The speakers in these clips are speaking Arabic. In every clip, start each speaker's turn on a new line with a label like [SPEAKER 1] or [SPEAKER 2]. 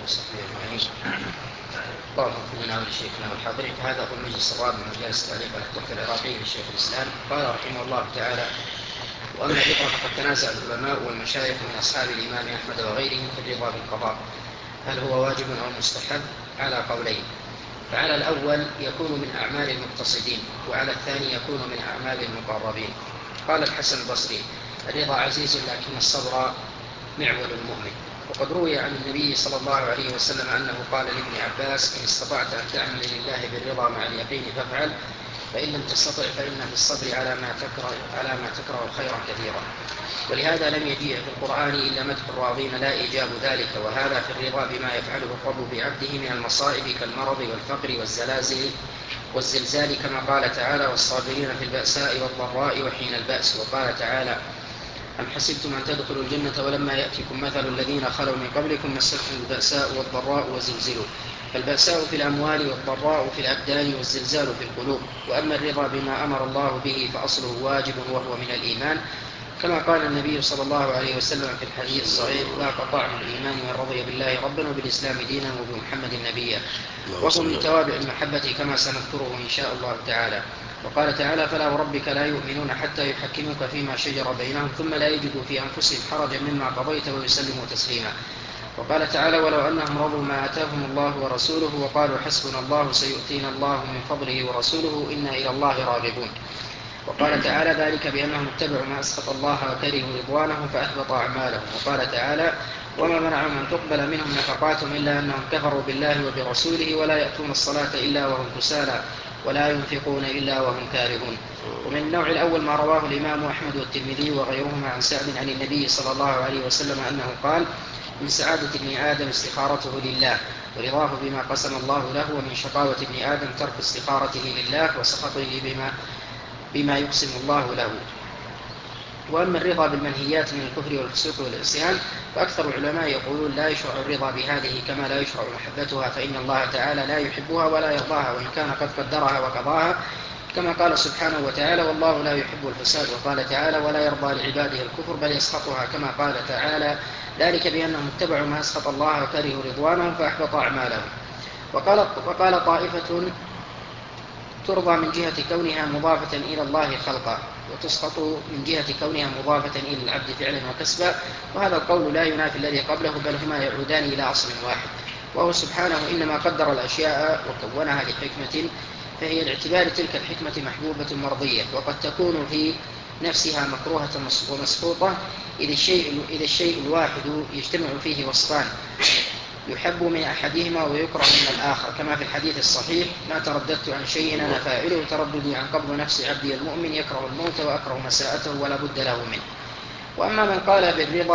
[SPEAKER 1] وصحبه أجمعين. بارك الله لشيخنا والحاضرين. هذا هو المجلس الرابع من مجالس التعليق على التحفة العراقية للشيخ الإسلام. قال رحمه الله تعالى: وأما الرضا فقد تنازع العلماء والمشايخ من أصحاب الإمام أحمد وغيرهم في الرضا بالقضاء، هل هو واجب أو مستحب؟ على قولين، فعلى الأول يكون من أعمال المقتصدين، وعلى الثاني يكون من أعمال المقربين. قال الحسن البصري: الرضا عزيز لكن الصبر معول المؤمن. وقد روي عن النبي صلى الله عليه وسلم أنه قال لابن عباس: إن استطعت أن تعمل لله بالرضا مع اليقين فافعل، فإن لم تستطع فإن في الصبر على ما تكره خيرا كثيرا. ولهذا لم يجيء في القرآن إلا مدح الراضين لا إيجاب ذلك، وهذا في الرضا بما يفعله الرب بعبده من المصائب كالمرض والفقر والزلزال، كما قال تعالى: والصابرين في البأساء والضراء وحين البأس. وقال تعالى: أم حسبتم أن تدخلوا الجنة ولما يأتكم مثل الذين خلوا من قبلكم مستهم البأساء والضراء وزلزلوا. فالبأساء في الأموال والضراء في الأبدان والزلزال في القلوب. وأما الرضا بما أمر الله به فأصله واجب وهو من الإيمان، كما قال النبي صلى الله عليه وسلم في الحديث الصحيح: لا طعم الإيمان من رضي بالله ربا وبالإسلام دينا وبمحمد نبيا، وهو من توابع المحبة كما سنذكره إن شاء الله تعالى. وقال تعالى: فلا وربك لا يؤمنون حتى يحكموك فيما شجر بينهم ثم لا يجدوا في أنفسهم حرجا مما قضيت ويسلموا تسليما. وقال تعالى: ولو أنهم رضوا ما آتاهم الله ورسوله وقالوا حسبنا الله سيؤتينا الله من فضله ورسوله إنا إلى الله راغبون. وقال تعالى: ذلك بأنهم اتبعوا ما أسخط الله وكرهوا رضوانه فأحبط أعمالهم. وقال تعالى: وما منعهم أن تقبل منهم نفقاتهم إلا أنهم كفروا بالله وبرسوله ولا يأتون الصلاة إلا وهم كسالى ولا ينفقون إلا وهم كارهون. ومن النوع الأول ما رواه الإمام أحمد والترمذي وغيرهما عن سعد عن النبي صلى الله عليه وسلم أنه قال: من سعادة ابن آدم استخارته لله ورضاه بما قسم الله له، ومن شقاوة ابن آدم ترك استخارته لله وسخطه بما يقسم الله له. وأما الرضا بالمنهيات من الكفر والفسوق والعصيان فأكثر العلماء يقولون لا يشرع الرضا بهذه كما لا يشرع محبتها، فإن الله تعالى لا يحبها ولا يرضاها وإن كان قد قدرها وقضاها، كما قال سبحانه وتعالى: والله لا يحب الفساد. وقال تعالى: ولا يرضى لعباده الكفر بل يسخطها، كما قال تعالى: ذلك بأنهم اتبعوا ما أسخط الله وكرهوا رضوانهم فأحبط أعمالهم. وقال طائفة: ترضى من جهة كونها مضافة إلى الله خلقا، وتسقط من جهة كونها مضافة إلى العبد فعلا وكسبا. وهذا القول لا ينافي الذي قبله، بل هما يعودان إلى أصل واحد، وهو سبحانه إنما قدر الأشياء وكونها لحكمة، فهي لاعتبار تلك الحكمة محبوبة مرضية، وقد تكون في نفسها مكروهة ومسخوطة، إذ الشيء الواحد يجتمع فيه وصفان: يحب من أحدهما ويكره من الآخر، كما في الحديث الصحيح: ما ترددت عن شيء أنا فاعله ترددي عن قبض نفس عبدي المؤمن، يكره الموت وأكره مساءته ولا بد له منه. وأما من قال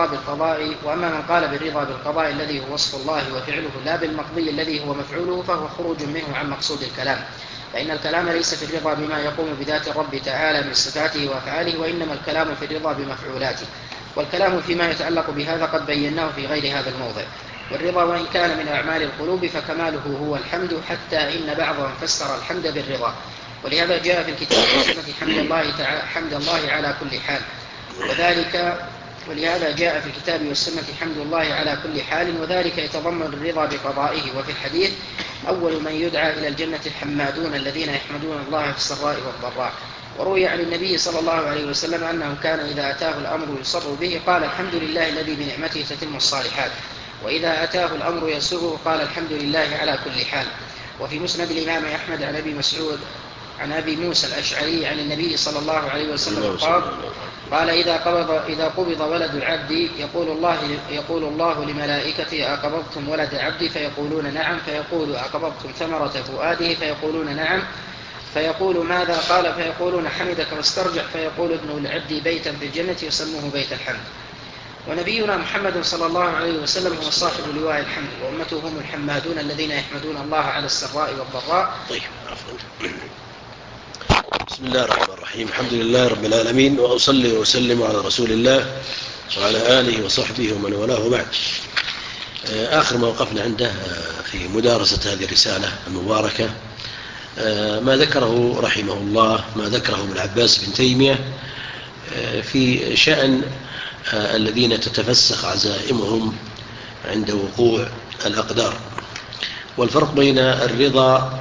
[SPEAKER 1] بالرضا بالقضاء الذي هو وصف الله وفعله لا بالمقضي الذي هو مفعوله، فهو خروج منه عن مقصود الكلام، فإن الكلام ليس في الرضا بما يقوم بذات الرب تعالى من صفاته وأفعاله، وإنما الكلام في الرضا بمفعولاته. والكلام فيما يتعلق بهذا قد بيناه في غير هذا الموضع. والرضا وإن كان من أعمال القلوب فكماله هو الحمد، حتى إن بعضهم فسر الحمد بالرضا. ولهذا جاء في الكتاب والسنة حمد الله على كل حال، ولهذا جاء في الكتاب والسنة حمد الله على كل حال، وذلك يتضمن الرضا بقضائه. وفي الحديث: أول من يدعى إلى الجنة الحمادون الذين يحمدون الله في السراء والضراء. وروي عن النبي صلى الله عليه وسلم أنه كان إذا أتاه الأمر يسر به قال: الحمد لله الذي بنعمته تتم الصالحات، وإذا أتاه الأمر يسره قال: الحمد لله على كل حال. وفي مسند الإمام أحمد عن أبي موسى الأشعري عن النبي صلى الله عليه وسلم قال: إذا قبض ولد العبد يقول الله لملائكته: أقبضتم ولد عبدي؟ فيقولون: نعم. فيقول: أقبضتم ثمرة فؤاده؟ فيقولون: نعم. فيقول: ماذا قال؟ فيقولون: حمدك واسترجع. فيقول: ابن العبد بيتا في الجنة يسموه بيت الحمد. ونبينا محمد صلى الله عليه وسلم هو صاحب لواء الحمد، وأمته هم الحمادون الذين يحمدون الله على السراء والضراء.
[SPEAKER 2] طيب، بسم الله الرحمن الرحيم. الحمد لله رب العالمين، وأصلي وأسلم على رسول الله وعلى آله وصحبه ومن والاه، وبعد. آخر ما وقفنا عنده في مدارسة هذه الرسالة المباركة ما ذكره رحمه الله، ما ذكره ابن عباس بن تيمية في شأن الذين تتفسخ عزائمهم عند وقوع الأقدار. والفرق بين الرضا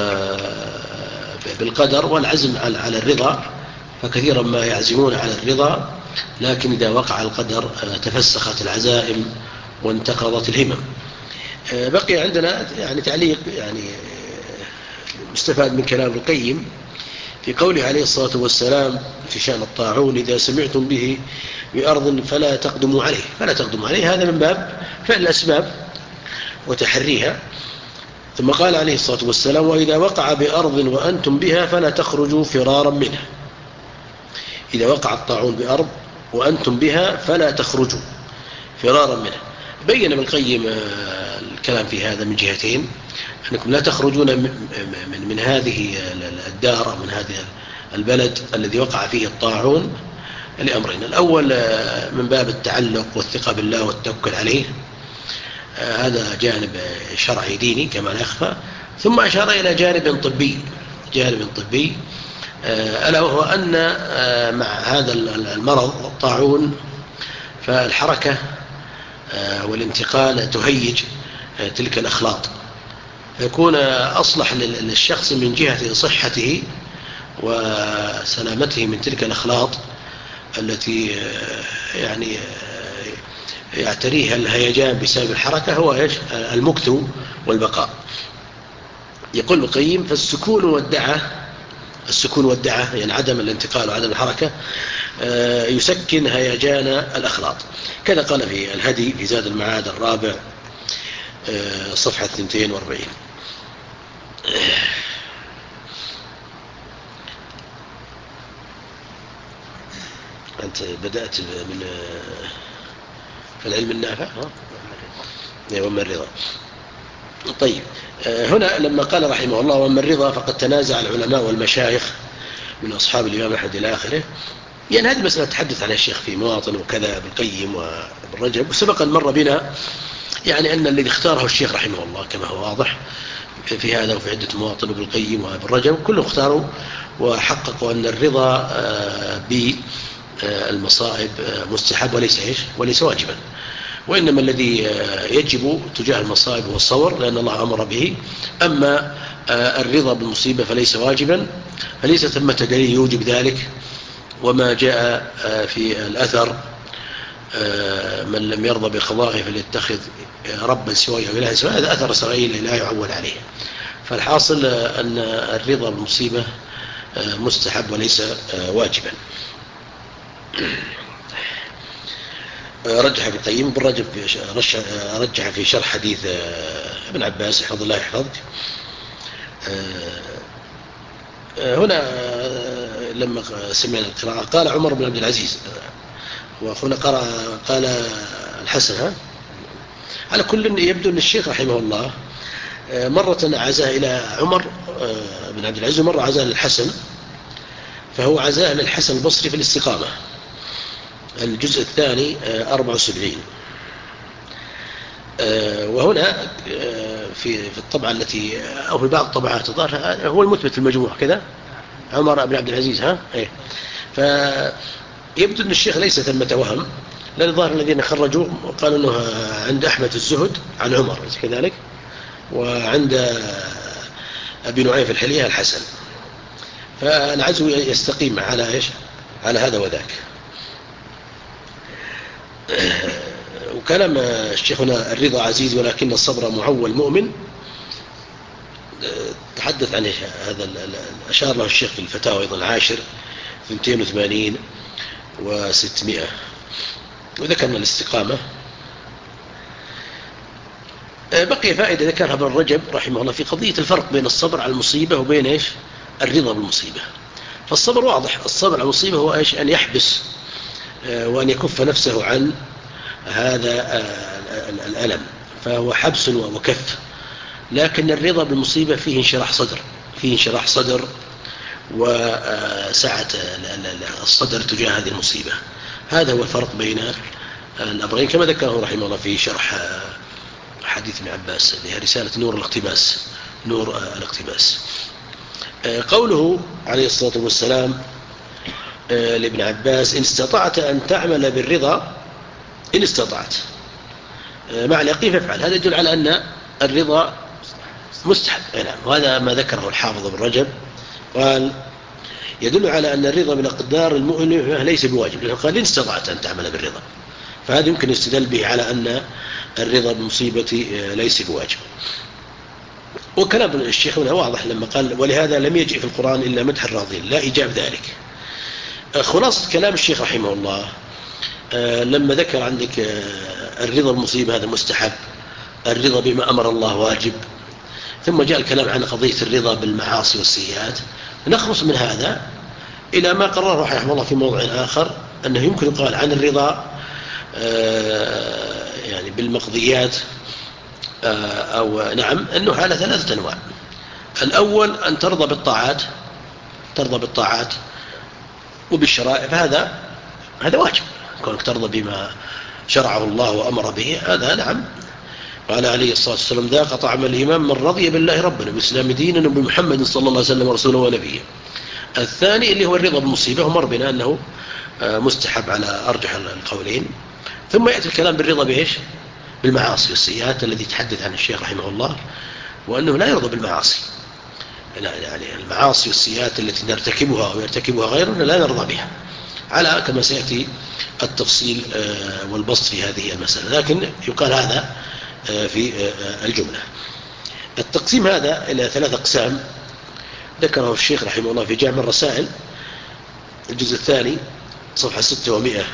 [SPEAKER 2] بالقدر والعزم على الرضا، فكثيرا ما يعزمون على الرضا، لكن إذا وقع القدر تفسخت العزائم وانتقضت الهمم. بقي عندنا يعني تعليق يعني مستفاد من كلام القيم في قوله عليه الصلاة والسلام في شأن الطاعون: إذا سمعتم به بأرض فلا تقدموا عليه. فلا تقدموا عليه، هذا من باب فعل الأسباب وتحريها. ثم قال عليه الصلاة والسلام: وإذا وقع بأرض وأنتم بها فلا تخرجوا فرارا منها. إذا وقع الطاعون بأرض وأنتم بها فلا تخرجوا فرارا منها. بين ابن القيم الكلام في هذا من جهتين: أنكم لا تخرجون من هذه الدار أو من هذا البلد الذي وقع فيه الطاعون لأمرين: الأول من باب التعلق والثقة بالله والتوكل عليه، هذا جانب شرعي ديني كما لا يخفى. ثم أشار إلى جانب طبي ألا وهو أن مع هذا المرض الطاعون فالحركة والانتقال تهيج تلك الأخلاط، فيكون أصلح للشخص من جهة صحته وسلامته من تلك الأخلاط التي يعني يعتريها الهيجان بسبب الحركة هو المكث والبقاء. يقول القيم: فالسكون والدعة يعني عدم الانتقال وعدم الحركة يسكن هيجان الأخلاط. كذا قال في الهدي في زاد المعاد الرابع صفحة 42. أنت بدأت من العلم النافع ومن الرضا. طيب، هنا لما قال رحمه الله: ومن الرضا فقد تنازع العلماء والمشايخ من أصحاب الإمام أحمد إلى آخره. يعني هذه مسألة تحدث عنها الشيخ في مواطن وكذا بالقيم وبالرجب، وسبق أن مر بنا يعني أن الذي اختاره الشيخ رحمه الله كما هو واضح في هذا وفي عدة مواطن وبالقيم وبالرجب كلهم اختاروا وحققوا أن الرضا بالمصائب مستحب وليس واجبا، وإنما الذي يجب تجاه المصائب هو الصبر لأن الله أمر به. أما الرضا بالمصيبة فليس واجبا، فليس ثمة دليل يوجب ذلك. وما جاء في الأثر: من لم يرضى بقضائه فليتخذ ربا سواه أو إلها سواه، هذا أثر إسرائيلي لا يعول عليه. فالحاصل أن الرضا بالمصيبة مستحب وليس واجبا. رجح ابن القيم بالرجب رجح في شرح حديث ابن عباس حفظ الله يحفظك. هنا لما سمعنا القراءة قال عمر بن عبد العزيز، وهنا قال الحسن. على كل يبدو أن الشيخ رحمه الله مرة عزاه إلى عمر بن عبد العزيز ومرة عزاه للحسن، فهو عزاه للحسن البصري في الاستقامة الجزء الثاني 74. وهنا في الطبعة التي أو في بعض الطبعات الظاهر هو المثبت في المجموع كذا عمر بن عبد العزيز فيبدو أن الشيخ ليس ثمة وهم، لأن الظاهر الذين خرجوا قالوا أنه عند أحمد الزهد عن عمر كذلك، وعند أبي نعيم في الحلية الحسن، فالعزو يستقيم على على هذا وذاك. وكلام الشيخ هنا: الرضا عزيز ولكن الصبر معول مؤمن، تحدث عن هذا أشار له الشيخ في الفتاوى أيضا العاشر 280 و600. وذكرنا الاستقامة. بقي فائدة ذكرها ابن رجب رحمه الله في قضية الفرق بين الصبر على المصيبة وبين الرضا بالمصيبة. فالصبر واضح، الصبر على المصيبة هو أن يحبس وأن يكف نفسه عن هذا الألم، فهو حبس وكف. لكن الرضا بالمصيبة فيه انشراح صدر وسعة الصدر تجاه هذه المصيبة. هذا هو الفرق بين الأمرين كما ذكره رحمه الله في شرح حديث ابن عباس اللي هي رسالة نور الاقتباس. قوله عليه الصلاة والسلام لابن عباس: إن استطعت أن تعمل بالرضا، إن استطعت، مع اليقين فافعل. هذا يدل على أن الرضا مستحب. نعم. وهذا ما ذكره الحافظ ابن رجب، قال يدل على أن الرضا بالأقدار المؤلمة ليس بواجب، لأنه قال إن استطعت أن تعمل بالرضا، فهذا يمكن يستدل به على أن الرضا بالمصيبة ليس بواجب. وكلام الشيخ هنا واضح لما قال ولهذا لم يجئ في القرآن إلا مدح الراضين لا إيجاب ذلك. خلاصة كلام الشيخ رحمه الله لما ذكر عندك الرضا بالمصيبة هذا مستحب، الرضا بما أمر الله واجب، ثم جاء الكلام عن قضية الرضا بالمعاصي والسيئات، نخلص من هذا إلى ما قرره رحمه الله في موضع آخر أنه يمكن يقال عن الرضا يعني بالمقضيات أو نعم أنه على ثلاثة أنواع. الأول أن ترضى بالطاعات وبالشرائع، فهذا واجب، كونك ترضى بما شرعه الله وأمر به، هذا نعم. قال عليه الصلاة والسلام ذاق طعم الإيمان من رضي بالله ربنا بالإسلام دينا وبمحمد صلى الله عليه وسلم رسوله ونبيه. الثاني اللي هو الرضا بالمصيبة، ومر بنا أنه مستحب على أرجح القولين. ثم يأتي الكلام بالرضا بإيش؟ بالمعاصي والسيئات الذي تحدث عن الشيخ رحمه الله، وأنه لا يرضى بالمعاصي، يعني المعاصي والسيئات التي نرتكبها ويرتكبها غيرنا لا نرضى بها، على كما سيأتي التفصيل والبسط في هذه المسألة، لكن يقال هذا في الجملة. التقسيم هذا إلى 3 أقسام ذكره الشيخ رحمه الله في جامع الرسائل الجزء الثاني صفحة 600.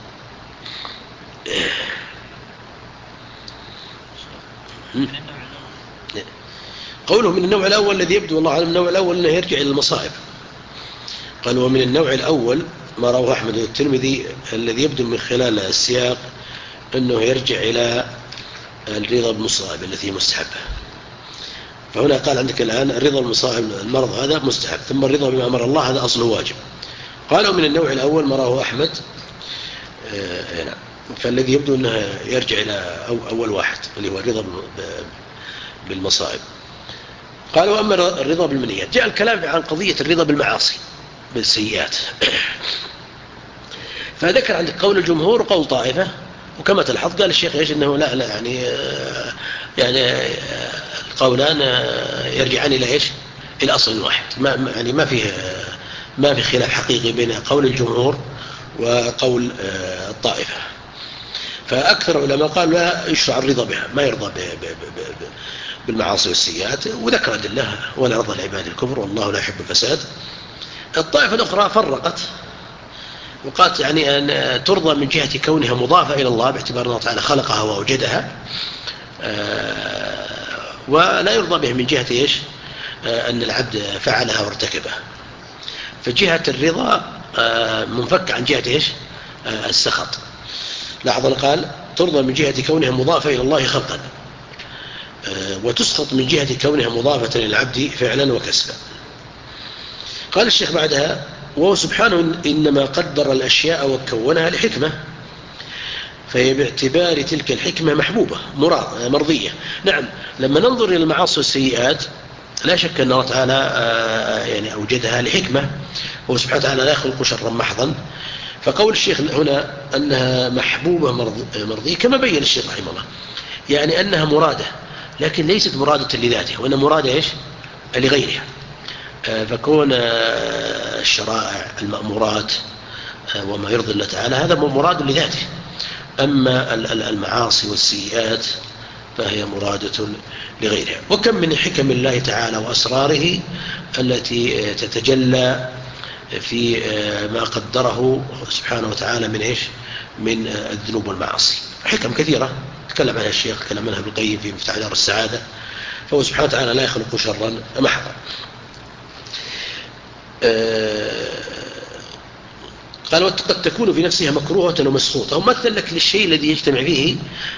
[SPEAKER 2] قوله من النوع الأول الذي يبدو الله أعلم النوع الأول أنه يرجع إلى المصائب. قال ومن النوع الأول ما رواه أحمد والترمذي الذي يبدو من خلال السياق أنه يرجع إلى الرضا بالمصائب التي مستحبة. فهنا قال عندك الآن الرضا بالمصائب المرض هذا مستحب، ثم الرضا بما أمر الله هذا أصله واجب. قالوا من النوع الأول ما رواه أحمد، فالذي يبدو أنه يرجع إلى أول واحد اللي هو الرضا بالمصائب. قالوا أما الرضا بالمنيات، جاء الكلام عن قضية الرضا بالمعاصي بالسيئات، فذكر عندك قول الجمهور وقول طائفة، وكما تلحظ قال الشيخ إيش إنه لا يعني القولان يرجعان إلى إيش؟ إلى أصل واحد، يعني ما في خلاف حقيقي بين قول الجمهور وقول الطائفة. فأكثر العلماء قال لا يشرع الرضا بها، ما يرضى بالمعاصي والسيئات، وذكر أدلة ولا رضى العباد الكفر والله لا يحب الفساد. الطائفة الأخرى فرقت وقالت يعني أن ترضى من جهة كونها مضافة إلى الله باعتبار الله تعالى خلقها وأوجدها، ولا يرضى به من جهة إيش؟ أن العبد فعلها وارتكبها. فجهة الرضا منفك عن جهة إيش؟ السخط. لاحظنا قال ترضى من جهة كونها مضافة إلى الله خلقا، وتسقط من جهة كونها مضافة للعبد فعلا وكسبا. قال الشيخ بعدها وهو سبحانه إنما قدر الأشياء وكونها لحكمة، فهي باعتبار تلك الحكمة محبوبة مرضية. نعم، لما ننظر إلى المعاصي والسيئات لا شك أن الله تعالى يعني أوجدها لحكمة، هو سبحانه وتعالى لا يخلق شرا محضا. فقول الشيخ هنا أنها محبوبة مرضية كما بين الشيخ رحمه الله، يعني أنها مرادة، لكن ليست مرادة لذاتها، وأنها مرادة إيش؟ لغيرها. فكون الشرائع المأمورات وما يرضي الله تعالى هذا مراد لذاته، أما المعاصي والسيئات فهي مرادة لغيرها. وكم من حكم الله تعالى وأسراره التي تتجلى في ما قدره سبحانه وتعالى من إيش؟ من الذنوب والمعاصي، حكم كثيرة تكلم عنها الشيخ، تكلم عنها ابن القيم في مفتاح دار السعادة. فهو سبحانه وتعالى لا يخلق شرا محضا. قال وقد تكون في نفسها مكروهة ومسخوطة، ومثل لك للشيء الذي يجتمع فيه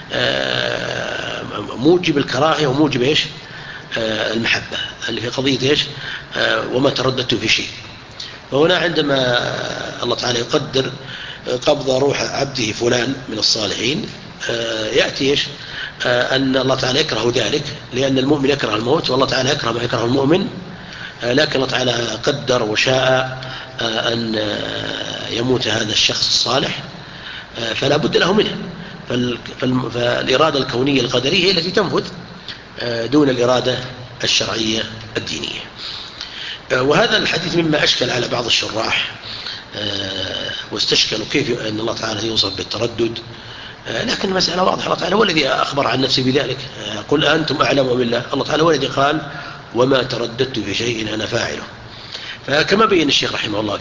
[SPEAKER 2] موجب الكراهية وموجب إيش؟ المحبة، اللي في قضية إيش؟ وما ترددت في شيء. وهنا عندما الله تعالى يقدر قبض روح عبده فلان من الصالحين، يأتي إيش؟ أن الله تعالى يكره ذلك، لأن المؤمن يكره الموت والله تعالى يكره ما يكره المؤمن، لكن الله تعالى قدر وشاء أن يموت هذا الشخص الصالح، فلا بد له منه. فالإرادة الكونية القدرية هي التي تنفذ دون الإرادة الشرعية الدينية. وهذا الحديث مما أشكل على بعض الشراح، واستشكلوا كيف أن الله تعالى يوصف بالتردد، لكن المسألة واضحة. الله تعالى هو الذي أخبر عن نفسه بذلك، قل أنتم أعلم بالله. الله تعالى هو الذي قال وما ترددت في شيء أنا فاعله. فكما بين الشيخ رحمه الله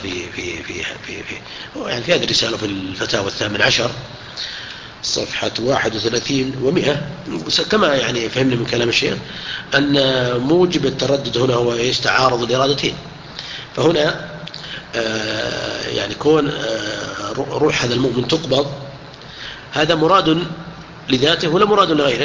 [SPEAKER 2] في هذه الرسالة في الفتاوى 18 صفحة 31 و100، كما يعني فهمنا من كلام الشيخ أن موجب التردد هنا هو تعارض الإرادتين. فهنا يعني كون روح هذا المؤمن تقبض، هذا مراد لذاته ولا مراد لغيره؟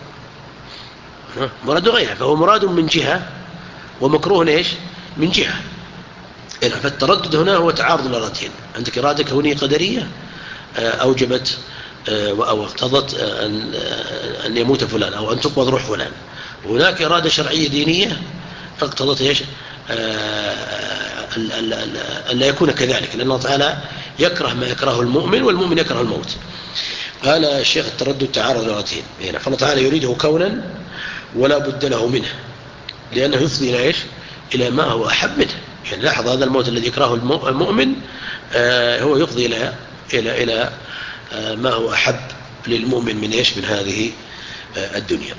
[SPEAKER 2] مراد لغيره، فهو مراد من جهة ومكروه إيش من جهة. فالتردد هنا هو تعارض الإرادتين. عندك إرادة كونية قدرية أوجبت أو اقتضت أن يموت فلان أو أن تقبض روح فلان، وهناك إرادة شرعية دينية اقتضت إيش أن لا يكون كذلك، لأن الله تعالى يكره ما يكره المؤمن والمؤمن يكره الموت. قال الشيخ التردد تعارض الإرادتين، فالله تعالى يريده كونا ولا بد له منه، لأنه يفضي إلى إيش إلى ما هو أحب منه. يعني لاحظ هذا الموت الذي يكرهه المؤمن هو يفضي إلى ما هو أحب للمؤمن من إيش من هذه الدنيا.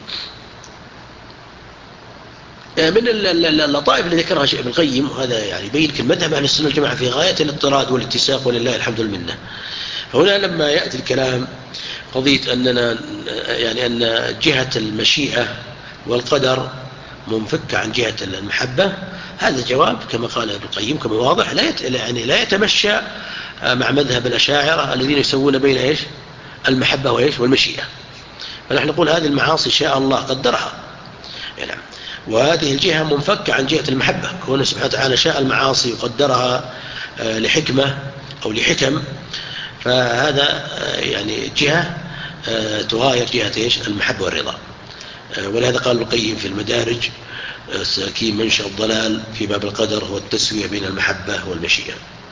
[SPEAKER 2] من اللطائف التي ذكرها ابن القيم، وهذا يعني يبين المذهب أهل السنة والجماعة في غاية الاضطراد والاتساق، ولله الحمد والمنة. فهنا لما يأتي الكلام قضية أننا يعني أن جهة المشيئة والقدر منفكة عن جهة المحبة، هذا جواب كما قال ابن القيم كما واضح لا يتمشى مع مذهب الأشاعرة الذين يسوون بين إيش المحبة وإيش والمشيئة. فنحن نقول هذه المعاصي شاء الله قدرها، يعني وهذه الجهة منفكة عن جهة المحبة، كونه سبحانه وتعالى شاء المعاصي وقدرها لحكمة أو لحكم، فهذا يعني جهة تغاير جهة إيش المحبة والرضا. ولهذا قال ابن القيم في المدارج ساكين منشأ الضلال في باب القدر هو التسوية بين المحبة والمشيئة.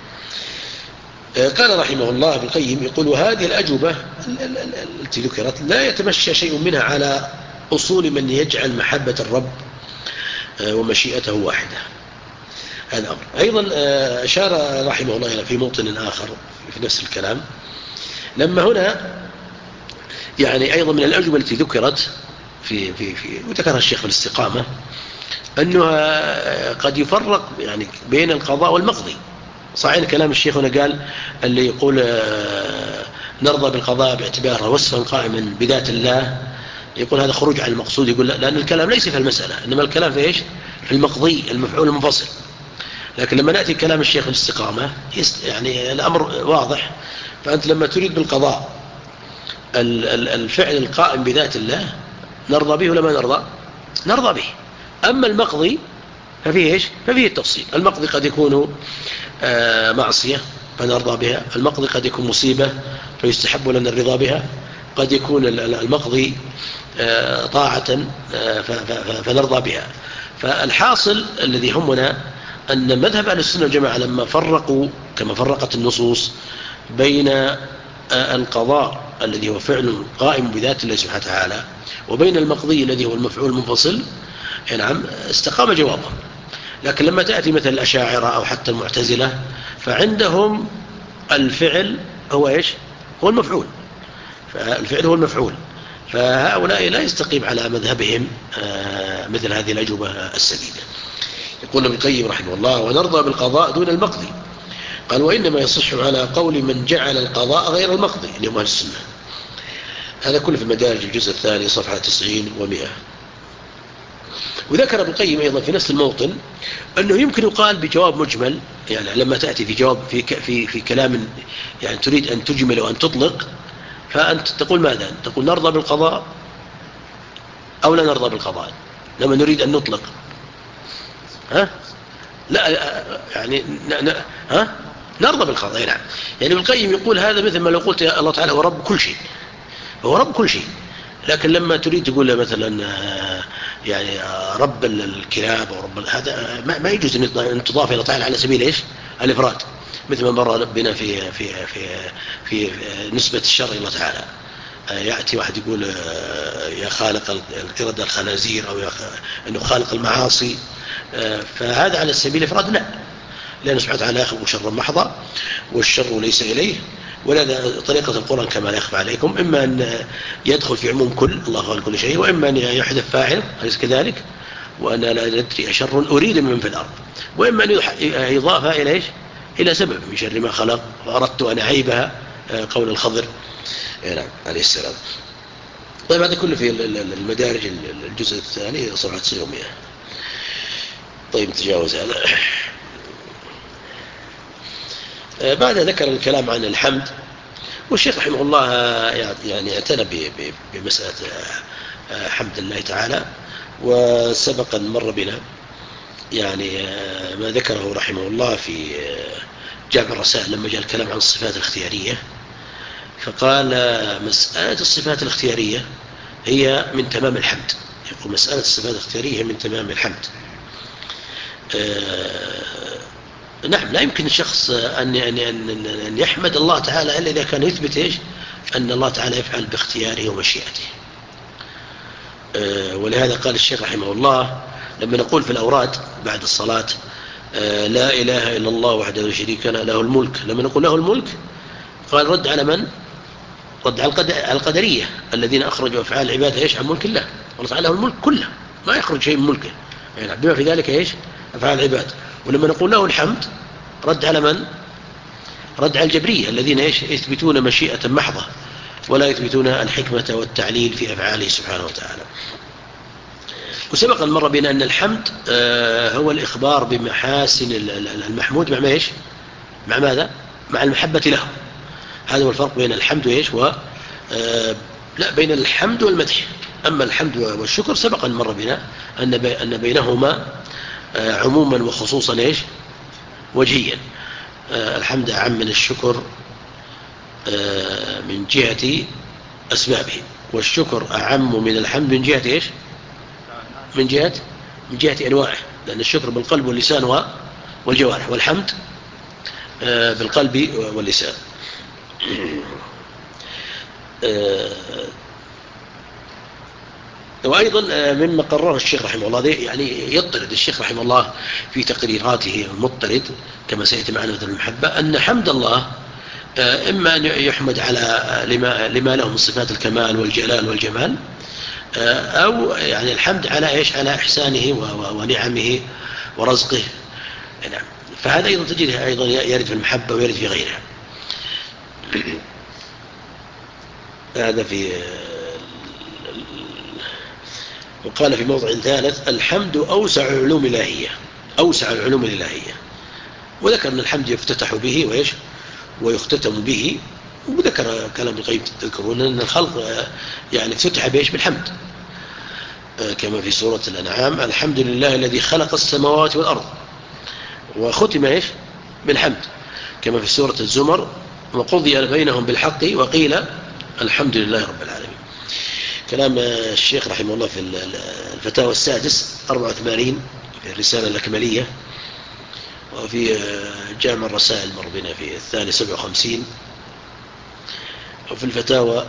[SPEAKER 2] قال رحمه الله ابن القيم يقول وهذه الأجوبة التي ذكرت لا يتمشى شيء منها على أصول من يجعل محبة الرب ومشيئته واحدة. هذا أمر. أيضا أشار رحمه الله إلى في موطن آخر في نفس الكلام، لما هنا يعني أيضا من الأجوبة التي ذكرت وذكرها الشيخ في الاستقامة أنه قد يفرق يعني بين القضاء والمقضي. صحيح كلام الشيخ هنا قال اللي يقول نرضى بالقضاء باعتباره وصفا قائما بذات الله، يقول هذا خروج عن المقصود، يقول لا، لأن الكلام ليس في المسألة، إنما الكلام في إيش في المقضي المفعول المنفصل. لكن لما نأتي كلام الشيخ في الاستقامة يعني الأمر واضح. فأنت لما تريد بالقضاء الفعل القائم بذات الله نرضى به ولا ما نرضى؟ نرضى به. أما المقضي ففيه إيش؟ ففيه التفصيل. المقضي قد يكون معصية فنرضى بها، المقضي قد يكون مصيبة فيستحب لنا الرضا بها، قد يكون المقضي طاعة فنرضى بها. فالحاصل الذي همنا أن مذهب أهل السنة والجماعة لما فرقوا كما فرقت النصوص بين القضاء الذي هو فعل قائم بذات الله سبحانه وتعالى وبين المقضي الذي هو المفعول المنفصل، نعم استقام جوابهم. لكن لما تأتي مثل الأشاعرة أو حتى المعتزلة فعندهم الفعل هو إيش؟ هو المفعول، فالفعل هو المفعول، فهؤلاء لا يستقيم على مذهبهم مثل هذه الأجوبة السديدة. يقول ابن القيم رحمه الله ونرضى بالقضاء دون المقضي. قال وإنما يصح على قول من جعل القضاء غير المقضي اللي هم أهل السنة. هذا كله في المدارج الجزء الثاني صفحة 90 و100. وذكر ابن القيم أيضا في نفس الموطن أنه يمكن يقال بجواب مجمل، يعني لما تأتي في جواب في كلام يعني تريد أن تجمل وأن تطلق، فأنت تقول ماذا؟ تقول نرضى بالقضاء أو لا نرضى بالقضاء لما نريد أن نطلق. لا يعني نرضى بالقضاء. نعم. يعني ابن القيم يقول هذا مثل ما لو قلت يا الله تعالى هو رب كل شيء، هو رب كل شيء. لكن لما تريد تقول مثلا يعني رب الكلاب أو رب هذا ما يجوز أن تضاف إلى تعالى على سبيل إيش الإفراد، مثل ما مر بنا في نسبة الشر إلى الله تعالى. يأتي واحد يقول يا خالق القردة الخنازير، أو أنه خالق المعاصي، فهذا على سبيل الإفراد لا، لأن سبحانه وتعالى يخلق شرا محضا والشر ليس إليه. ولذا طريقة القرآن كما لا يخفى عليكم، إما أن يدخل في عموم كل الله خالق كل شيء، وإما أن يحدث فاعل أليس كذلك، وأنا لا ندري أشر أريد من في الأرض، وإما أن يضاف إلى إيش؟ إلى سبب من شر ما خلق وأردت أن أعيبها، قول الخضر نعم عليه السلام. طيب هذا كله في المدارج الجزء الثاني صفحة 900. طيب نتجاوز هذا. بعد ذكر الكلام عن الحمد، والشيخ رحمه الله يعني اعتنى بمسألة حمد الله تعالى، وسبقا مر بنا يعني ما ذكره رحمه الله في جامع الرسائل لما جاء الكلام عن الصفات الاختيارية، فقال مسألة الصفات الاختيارية هي من تمام الحمد. يقول مسألة الصفات الاختيارية هي من تمام الحمد. نعم، لا يمكن الشخص أن يحمد الله تعالى إلا إذا كان يثبت إيش؟ أن الله تعالى يفعل باختياره ومشيئته. ولهذا قال الشيخ رحمه الله لما نقول في الأوراد بعد الصلاة لا إله إلا الله وحده لا شريك له له الملك، لما نقول له الملك قال رد على من؟ رد على القدرية الذين أخرجوا أفعال العباد إيش؟ عن ملك الله. الله تعالى له الملك كله، ما يخرج شيء من ملكه، يعني بما في ذلك إيش؟ أفعال العباد. ولما نقول له الحمد رد على من؟ رد على الجبرية الذين إيش؟ يثبتون مشيئة محضة ولا يثبتون الحكمة والتعليل في أفعاله سبحانه وتعالى. وسبق المرة بنا أن الحمد هو الإخبار بمحاسن المحمود مع ما إيش؟ مع ماذا؟ مع المحبة له. هذا هو الفرق بين الحمد وإيش؟ لا، بين الحمد والمدح. أما الحمد والشكر سبق المرة بنا أن بينهما عموما وخصوصا إيش؟ وجهيا. الحمد أعم من الشكر من جهة أسبابه، والشكر أعم من الحمد من جهة إيش؟ من جهة أنواعه، لأن الشكر بالقلب واللسان والجوارح، والحمد بالقلب واللسان. وأيضا مما قرره الشيخ رحمه الله، يعني يضطرد الشيخ رحمه الله في تقريراته المضطرد كما سيأتي معنا مثل المحبة، أن حمد الله إما أن يحمد على لما له من صفات الكمال والجلال والجمال، أو يعني الحمد على إيش؟ على إحسانه ونعمه ورزقه. نعم، فهذا أيضا تجده أيضا يرد في المحبة ويرد في غيرها. هذا في وقال في موضع ثالث الحمد أوسع العلوم الإلهية، أوسع العلوم الإلهية. وذكر أن الحمد يفتتح به وإيش؟ ويختتم به. وذكر كلام القيم تذكرون أن الخلق يعني فتح بإيش؟ بالحمد، كما في سورة الأنعام الحمد لله الذي خلق السماوات والأرض، وختم إيش؟ بالحمد، كما في سورة الزمر وقضي بينهم بالحق وقيل الحمد لله رب العالمين. كلام الشيخ رحمه الله في الفتاوى السادس 84 في الرسالة الأكملية، وفي جامع الرسائل مر بنا في الثاني 57، وفي الفتاوى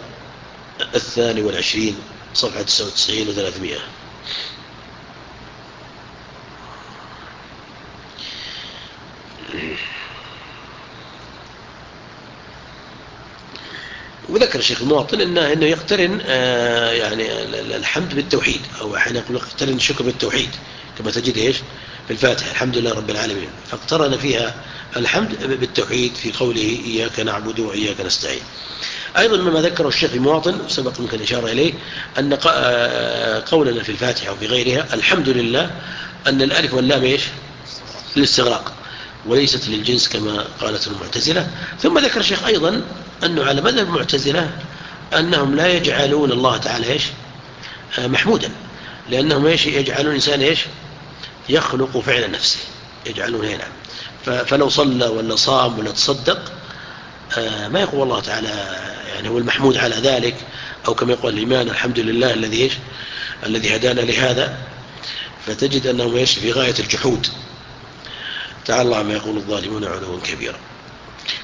[SPEAKER 2] 22 صفحة 99 و300. وذكر الشيخ المواطن انه يقترن يعني الحمد بالتوحيد، او احيانا يقول يقترن الشكر بالتوحيد، كما تجد ايش في الفاتحه الحمد لله رب العالمين، فاقترن فيها الحمد بالتوحيد في قوله اياك نعبد واياك نستعين. ايضا مما ذكره الشيخ المواطن سبق ممكن اشاره اليه ان قولنا في الفاتحه وفي غيرها الحمد لله ان الالف واللام ايش؟ للاستغراق وليست للجنس كما قالت المعتزلة. ثم ذكر الشيخ أيضا أنه على مذهب المعتزلة أنهم لا يجعلون الله تعالى إيش؟ محمودا، لأنهم إيش؟ يجعلون الإنسان إيش؟ يخلق فعل نفسه، يجعلون هنا. فلو صلى ولا صام ولا تصدق ما يقول الله تعالى يعني هو المحمود على ذلك، أو كما يقول الإيمان الحمد لله الذي إيش؟ الذي هدانا لهذا. فتجد أنهم إيش؟ في غاية الجحود، تعالى الله ما يقول الظالمون علوا كبيرا.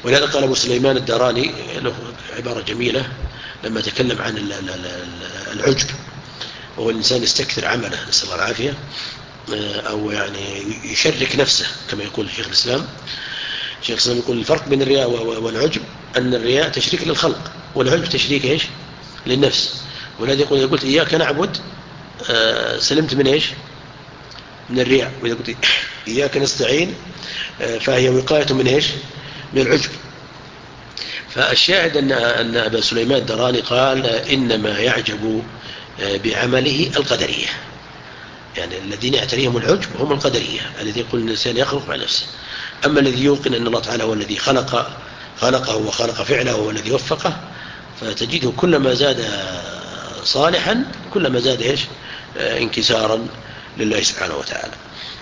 [SPEAKER 2] ولهذا قال أبو سليمان الداراني له عبارة جميلة لما تكلم عن العجب، وهو الإنسان يستكثر عمله نسأل الله العافية، أو يعني يشرك نفسه كما يقول شيخ الإسلام. شيخ الإسلام يقول الفرق بين الرياء والعجب أن الرياء تشريك للخلق، والعجب تشريك إيش؟ للنفس. ولهذا يقول إذا قلت إياك نعبد سلمت من إيش؟ من الرياء. وإذا قلت إياك نستعين فهي وقاية من إيش؟ من العجب. فالشاهد أن أبا سليمان الدراني قال إنما يعجب بعمله القدرية، يعني الذين يعتريهم العجب هم القدرية الذي يقول أن الإنسان يخلق مع نفسه. أما الذي يوقن أن الله تعالى هو الذي خلقه وخلق فعله هو الذي وفقه، فتجده كلما زاد صالحا كلما زاد إيش؟ انكسارا لله سبحانه وتعالى.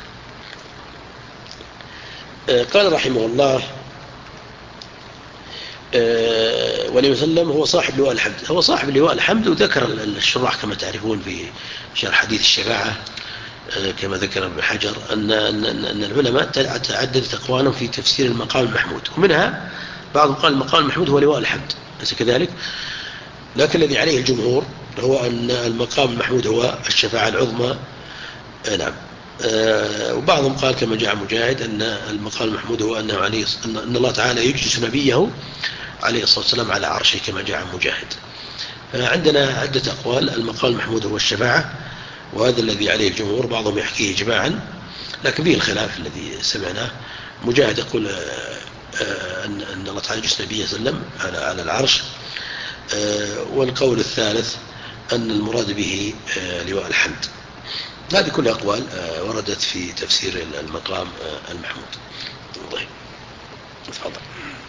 [SPEAKER 2] قال رحمه الله ولي وسلم هو صاحب لواء الحمد. هو صاحب لواء الحمد. وذكر الشراح كما تعرفون في شرح حديث الشفاعة كما ذكر ابن حجر أن العلماء تعددت أقوالهم في تفسير المقام المحمود، ومنها بعضهم قال المقام المحمود هو لواء الحمد، ليس كذلك؟ لكن الذي عليه الجمهور هو أن المقام المحمود هو الشفاعة العظمى. نعم. وبعضهم قال كما جاء مجاهد أن المقام المحمود هو أن الله تعالى يجلس نبيه عليه الصلاة والسلام على عرشه كما جاء مجاهد. فعندنا عدة أقوال. المقام المحمود هو الشفاعة، وهذا الذي عليه الجمهور، بعضهم يحكيه إجماعا لكن فيه الخلاف الذي سمعناه. مجاهد يقول أن الله تعالى يجلس نبيه صلى الله عليه وسلم على العرش. والقول الثالث أن المراد به لواء الحمد. هذه كل أقوال وردت في تفسير المقام المحمود. طيب تفضل.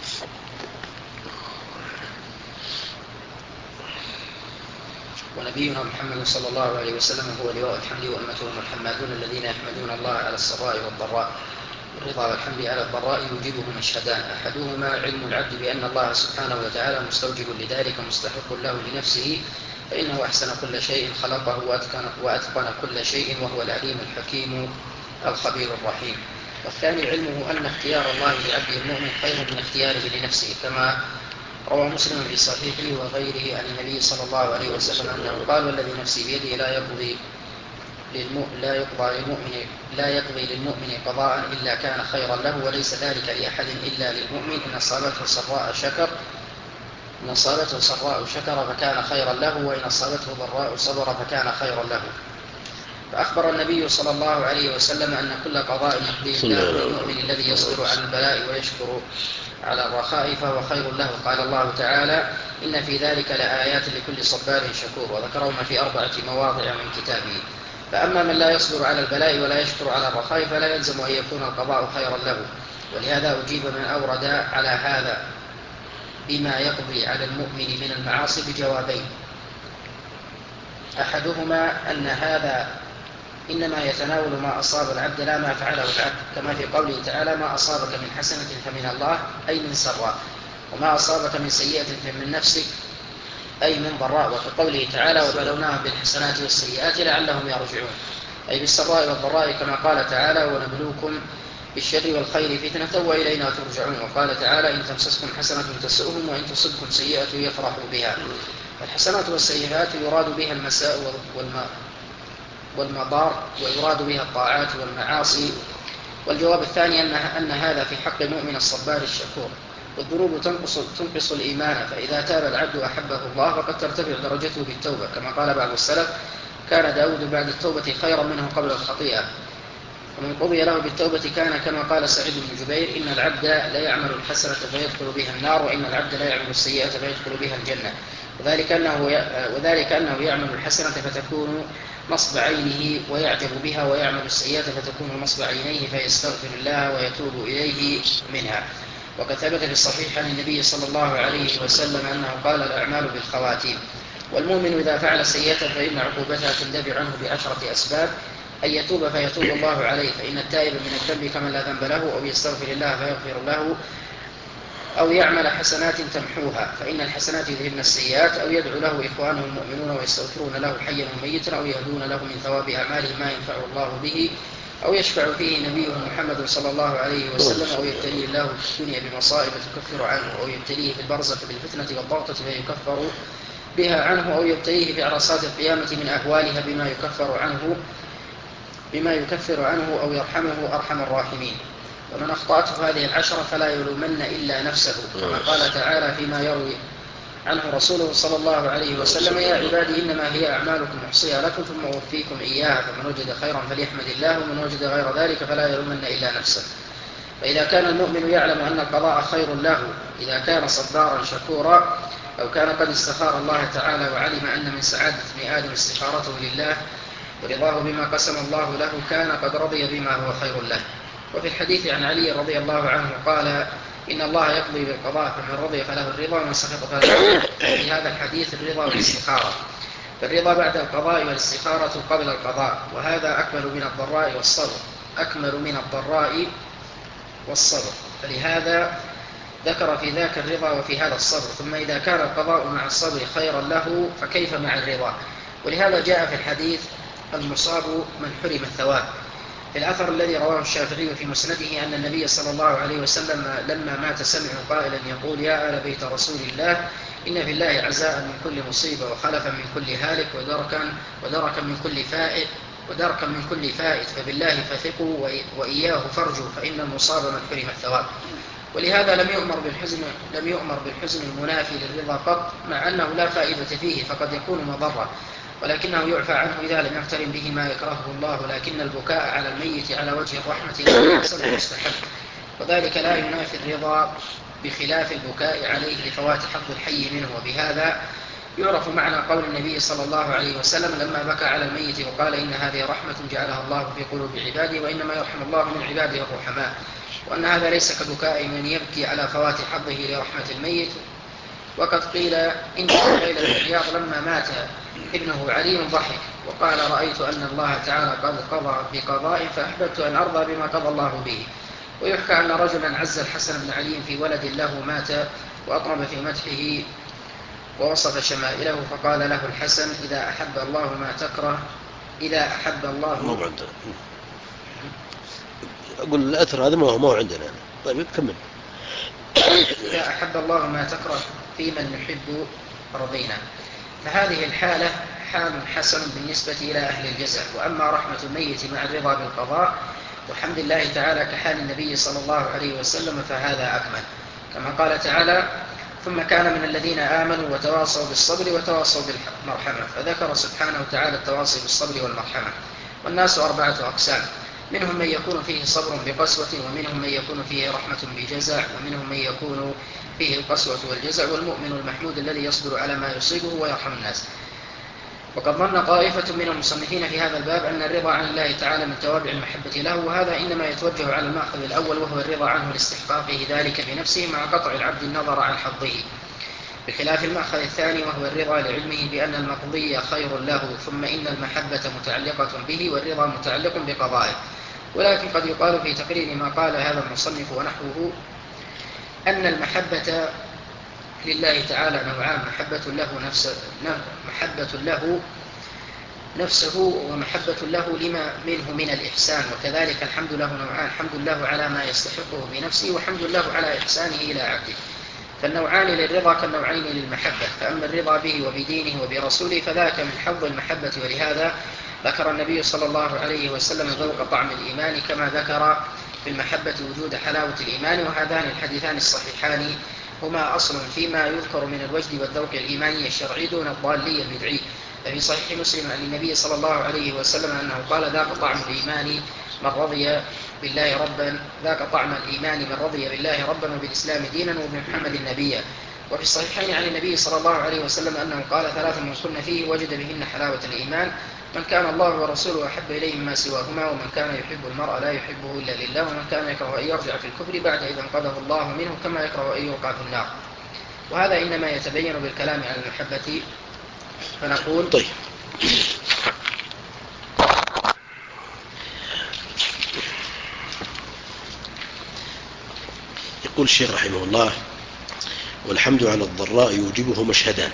[SPEAKER 1] ونبينا محمد صلى الله عليه وسلم هو لواء الحمد، وأمته هم الحمادون الذين يحمدون الله على السراء والضراء. الرضا والحمد على الضراء يوجبه مشهدان: أحدهما علم العبد بأن الله سبحانه وتعالى مستوجب لذلك مستحق له لنفسه، فإنه أحسن كل شيء خلقه وأتقن كل شيء، وهو العليم الحكيم الخبير الرحيم. والثاني علمه أن اختيار الله لعبده المؤمن خير من اختياره لنفسه، كما روى مسلم في صحيحه وغيره عن النبي صلى الله عليه وسلم أنه قال: والذي نفسي بيده لا يقضي للمؤمن قضاء إلا كان خيرا له، وليس ذلك لأحد إلا للمؤمن. إن أصابته سراء شكر فكان خيرا له، وإن أصابته ضراء صبر فكان خيرا له. فأخبر النبي صلى الله عليه وسلم أن كل قضاء يقضيه الله للمؤمن الذي يصبر على البلاء ويشكر على الرخاء فهو خير له. قال الله تعالى: إن في ذلك لآيات لكل صبار شكور. وذكرهما في 4 مواضع من كتابه. فأما من لا يصبر على البلاء ولا يشكر على الرخاء فلا يلزم أن يكون القضاء خيرا له. ولهذا أجيب من أورد على هذا بما يقضي على المؤمن من المعاصي بجوابين: أحدهما أن هذا إنما يتناول ما أصاب العبد لا ما فعله العبد، كما في قوله تعالى: ما أصابك من حسنة فمن الله أي من سراء، وما أصابك من سيئة فمن نفسك أي من ضراء. وفي قوله تعالى: وبلوناهم بالحسنات والسيئات لعلهم يرجعون، أي بالسراء والضراء، كما قال تعالى: ونبلوكم بالشر والخير فتنة وإلينا ترجعون. وقال تعالى: إن تمسسكم حسنة تسؤهم وإن تصبكم سيئة يفرحوا بها. والحسنات والسيئات يراد بها المساء والمضار، ويراد بها الطاعات والمعاصي. والجواب الثاني أن هذا في حق المؤمن الصبار الشكور. والذنوب تنقص الإيمان، فإذا تاب العبد أحبه الله فقد ترتفع درجته بالتوبة، كما قال بعض السلف: كان داود بعد التوبة خيرا منه قبل الخطيئة. ومن قضي له بالتوبة كان كما قال سعيد بن جبير: إن العبد لا يعمل الحسنة فيدخل بها النار، وإن العبد لا يعمل السيئة فيدخل بها الجنة. وذلك أنه يعمل الحسنة فتكون نصب عينه ويعجب بها، ويعمل السيئة فتكون نصب عينيه فيستغفر الله ويتوب إليه منها. وقد ثبت في الصحيح عن النبي صلى الله عليه وسلم أنه قال: الأعمال بالخواتيم. والمؤمن إذا فعل سيئة فإن عقوبتها تندفع عنه ب10 أسباب: أن يتوب فيتوب الله عليه، فإن التائب من الذنب كمن لا ذنب له، أو يستغفر الله فيغفر له، أو يعمل حسنات تمحوها، فإن الحسنات يذهبن السيئات، أو يدعو له إخوانه المؤمنون ويستغفرون له حيا وميتا، أو يهدون له من ثواب أعماله ما ينفع الله به أو يشفع فيه نبيه محمد صلى الله عليه وسلم، أو يبتليه الله في الدنيا بمصائب تكفر عنه، أو يبتليه في البرزخ بالفتنة والضغطة فيكفر بها عنه، أو يبتليه في عرصات القيامة من أهوالها بما يكفر عنه أو يرحمه أرحم الراحمين. ومن أخطأته هذه العشرة فلا يلومن إلا نفسه، كما قال تعالى فيما يروي عنه رسوله صلى الله عليه وسلم: يا عبادي إنما هي أعمالكم أحصيها لكم ثم أوفيكم إياها، فمن وجد خيرا فليحمد الله، ومن وجد غير ذلك فلا يلومن إلا نفسه. فإذا كان المؤمن يعلم أن القضاء خير له إذا كان صبارا شكورا، أو كان قد استخار الله تعالى وعلم أن من سعادة ابن آدم استخارته لله ورضاه بما قسم الله له، كان قد رضي بما هو خير له. وفي الحديث عن علي رضي الله عنه قال: إن الله يقضي بالقضاء، فمن رضي فله الرضا ومن سخط فله. في هذا الحديث الرضا والاستخارة، فالرضا بعد القضاء والاستخارة قبل القضاء، وهذا أكمل من الضراء والصبر، فلهذا ذكر في ذاك الرضا وفي هذا الصبر. ثم إذا كان القضاء مع الصبر خيرا له فكيف مع الرضا؟ ولهذا جاء في الحديث: المصاب من حرم الثواب. في الأثر الذي رواه الشافعي في مسنده أن النبي صلى الله عليه وسلم لما مات سمعوا قائلا يقول: يا آل بيت رسول الله، إن في الله عزاء من كل مصيبة، وخلفا من كل هالك، ودركا من كل فائت، فبالله فثقوا وإياه فارجوا، فإن المصاب من حرم الثواب. ولهذا لم يؤمر بالحزن المنافي للرضا قط، مع أنه لا فائدة فيه فقد يكون مضرة، ولكنه يعفى عنه إذا لم يقترن به ما يكرهه الله. لكن البكاء على الميت على وجه الرحمة لا يحصل مستحب، وذلك لا ينافي الرضا، بخلاف البكاء عليه لفوات حظ الحي منه. وبهذا يعرف معنى قول النبي صلى الله عليه وسلم لما بكى على الميت وقال: إن هذه رحمة جعلها الله في قلوب عباده، وإنما يرحم الله من عباده الرحماء، وأن هذا ليس كبكاء من يبكي على فوات حظه لرحمة الميت. وقد قيل إن فضيل بن عياض لما مات ابنه علي ضحك وقال: رأيت أن الله تعالى قد قضى بقضاء فأحببت أن أرضى بما قضى الله به. ويحكى أن رجلا عز الحسن بن علي في ولد له مات، وأطرب في مدحه ووصف شمائله، فقال له الحسن: إذا أحب الله ما تكره
[SPEAKER 2] أقول الأثر هذا ما هو عندنا. طيب كمل.
[SPEAKER 1] إذا أحب الله ما تكره في من نحب رضينا. فهذه الحالة حال حسن بالنسبة إلى أهل الجزاء. وأما رحمة الميت مع الرضا بالقضاء وحمد الله تعالى كحال النبي صلى الله عليه وسلم فهذا أكمل، كما قال تعالى: ثم كان من الذين آمنوا وتواصوا بالصبر وتواصوا بالمرحمة. فذكر سبحانه وتعالى التواصي بالصبر والمرحمة. والناس 4 أقسام: منهم من يكون فيه صبر بقسوة، ومنهم من يكون فيه رحمة بجزع، ومنهم من يكون فيه القسوة والجزع، والمؤمن المحمود الذي يصبر على ما يصيبه ويرحم الناس. وقد ظن طائفة من المصنفين في هذا الباب أن الرضا عن الله تعالى من توابع المحبة له، وهذا إنما يتوجه على المأخذ الأول، وهو الرضا عنه لاستحقاقه ذلك بنفسه مع قطع العبد النظر عن حظه، بخلاف المأخذ الثاني وهو الرضا لعلمه بأن المقضي خير له، ثم إن المحبة متعلقة به والرضا متعلق بقضائه. ولكن قد يقال في تقرير ما قال هذا المصنف ونحوه أن المحبة لله تعالى نوعان: محبة له نفسه ومحبة له لما منه من الإحسان. وكذلك الحمد له نوعان: حمد له على ما يستحقه بنفسه، وحمد له على إحسانه إلى عبده. فالنوعان للرضا كالنوعين للمحبة، فأما الرضا به وبدينه وبرسوله فذاك من حظ المحبة. ولهذا ذكر النبي صلى الله عليه وسلم ذوق طعم الإيمان، كما ذكر في المحبة وجود حلاوة الإيمان. وهذان الحديثان الصحيحان هما أصل فيما يذكر من الوجد والذوق الإيماني الشرعي دون الضالي البدعي. ففي صحيح مسلم عن النبي صلى الله عليه وسلم أنه قال: ذاق طعم الإيمان من رضي بالله ربا وبالإسلام دينا وبمحمد نبيا. وفي الصحيحين عن النبي صلى الله عليه وسلم أنه قال: 3 من كن فيه وجد بهن حلاوة الإيمان: من كان الله ورسوله أحب إليه مما سواهما، ومن كان يحب المرء لا يحبه إلا لله، ومن كان يكره أن يرجع في الكفر بعد إذا انقذه الله منه، كما يكره أن يوقع في النار. وهذا إنما يتبين بالكلام عن المحبة. فنقول:
[SPEAKER 2] طيب. يقول الشيخ رحمه الله: والحمد على الضراء يوجبه مشهدان.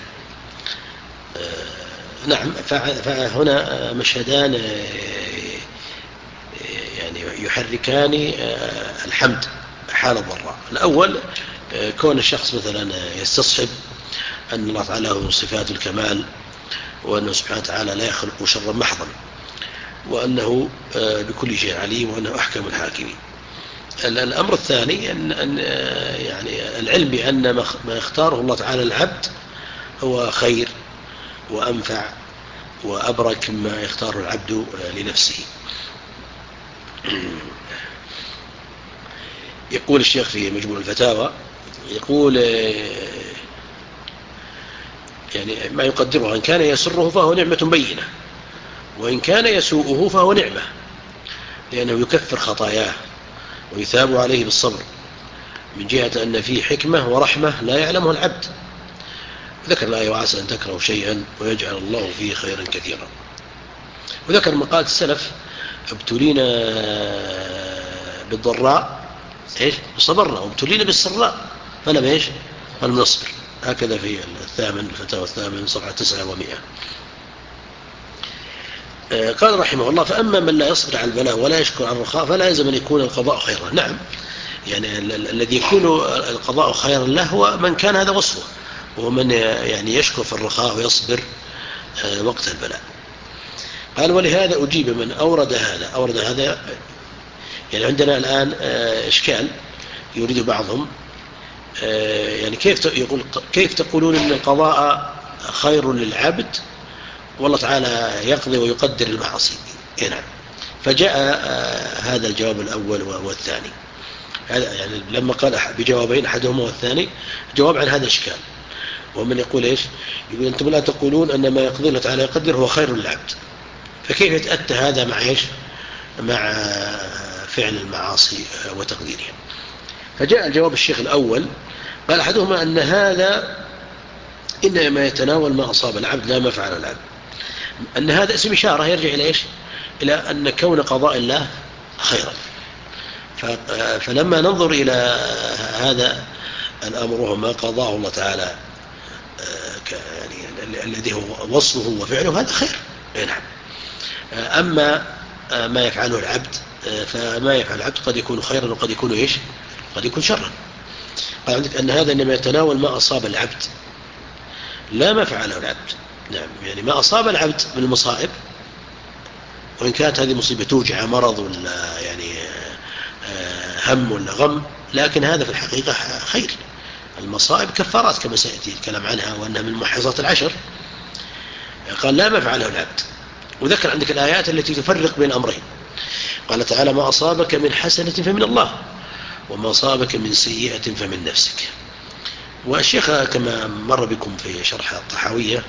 [SPEAKER 2] نعم، فهنا مشهدان يحركان الحمد حال الضراء. الأول كون الشخص مثلا يستصحب أن الله تعالى له صفات الكمال، وأنه سبحانه وتعالى لا يخلق شرا محضا، وأنه بكل شيء عليم، وأنه أحكم الحاكمين. الأمر الثاني أن يعني العلم بأن ما يختاره الله تعالى العبد هو خير وأنفع وأبرك مما يختاره العبد لنفسه. يقول الشيخ في مجموع الفتاوى، يقول يعني ما يقدره إن كان يسره فهو نعمة بينة، وإن كان يسوءه فهو نعمة، لأنه يكفر خطاياه ويثاب عليه بالصبر، من جهة أن فيه حكمة ورحمة لا يعلمه العبد. ذكر الآية وعسى أن تكرهوا شيئا ويجعل الله فيه خيرا كثيرا. وذكر مقالة السلف: ابتلينا بالضراء صبرنا، وابتلينا بالسراء فلم نصبر. هكذا في الفتاوى الثامن صفحة 900. قال رحمه الله: فأما من لا يصبر على البلاء ولا يشكر على الرخاء فلا يلزم أن يكون القضاء خيرا. نعم، يعني الذي يكون القضاء خيرا له هو من كان هذا وصفه، وهو من يعني يشكر في الرخاء ويصبر وقت البلاء. قال: ولهذا أجيب من أورد هذا. يعني عندنا الآن إشكال يريد بعضهم، يعني كيف تقولون أن القضاء خير للعبد والله تعالى يقضي ويقدر المعاصي؟ نعم. فجاء هذا الجواب الأول والثاني. هذا يعني لما قال بجوابين، أحدهما والثاني، جواب عن هذا الإشكال. ومن يقول يقول: أنتم لا تقولون أن ما يقضي الله تعالى يقدر هو خير للعبد، فكيف يتأتى هذا مع فعل المعاصي وتقديرها؟ فجاء الجواب الشيخ الأول، قال: أحدهما أن هذا إنما يتناول ما أصاب العبد لا ما فعل العبد، أن هذا اسم إشارة يرجع إلى أن كون قضاء الله خيرا. فلما ننظر إلى هذا الأمر وما قضاه الله تعالى يعني الذي هو وصفه وفعله، هذا خير. نعم. أما ما يفعله العبد، فما يفعل العبد قد يكون خيرا وقد يكون قد يكون شرا. قال عندك أن هذا إنما يتناول ما أصاب العبد لا ما فعله العبد. نعم، يعني ما أصاب العبد من المصائب، وإن كانت هذه مصيبة توجع، مرض ولا يعني هم ولا غم، لكن هذا في الحقيقة خير. المصائب كفارات كما سيأتي الكلام عنها، وأنها من محيصات العشر. قال: لا ما فعله العبد. وذكر عندك الآيات التي تفرق بين أمرين. قال تعالى: ما أصابك من حسنة فمن الله، وما أصابك من سيئة فمن نفسك. والشيخ كما مر بكم في شرح الطحاوية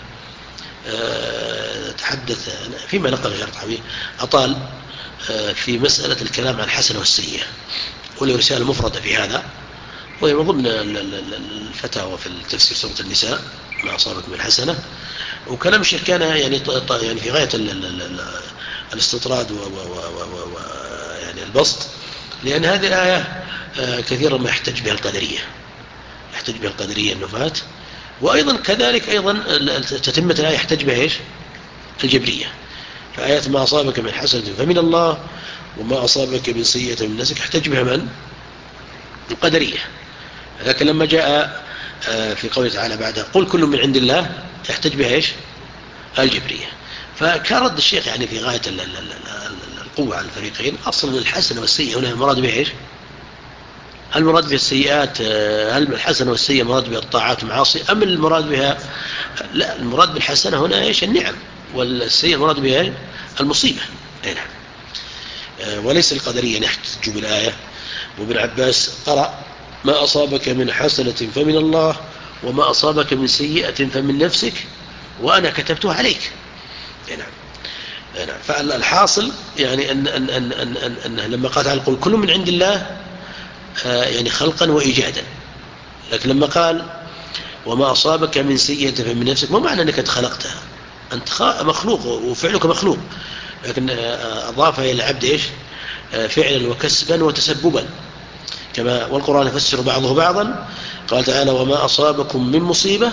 [SPEAKER 2] تحدث فيما نقل شرح الطحاوية، أطال في مسألة الكلام عن الحسنة والسيئة، وله رسالة مفردة في هذا، وهي من ضمن الفتاوى في التفسير سورة النساء: ما أصابك من حسنة. وكلام الشيخ كان يعني في غاية الاستطراد يعني البسط، لأن هذه الآية كثيرا ما يحتج بها القدرية النفاة، وأيضا كذلك تتمة الآية يحتج بها الجبرية. فآيات ما أصابك من حسنة فمن الله، وما أصابك من سيئة من نفسك احتج بها من؟ القدرية. لكن لما جاء في قوله تعالى بعدها: قل كل من عند الله، يحتج بها الجبرية. فكان رد الشيخ يعني في غاية القوة على الفريقين. أصلا الحسنة والسيئة هنا المراد بها هل المراد بها السيئات؟ هل الحسنة والسيئة مراد بها الطاعات والمعاصي، أم المراد بها؟ لا، المراد بالحسنة هنا النعم، والسيئة مراد بها المصيبة. نعم. وليس القدرية يحتج بالآية. وابن عباس قرأ: ما أصابك من حسنة فمن الله، وما أصابك من سيئة فمن نفسك، وأنا كتبتها عليك. نعم. فالحاصل يعني أن لما قال تعالى: قل كل من عند الله، يعني خلقا وإيجادا. لكن لما قال: وما أصابك من سيئة فمن نفسك، ما معنى أنك خلقتها؟ أنت مخلوق وفعلك مخلوق، لكن أضاف إلى العبد فعلا وكسبا وتسببا، كما والقرآن يفسر بعضه بعضا. قال تعالى: وما أصابكم من مصيبة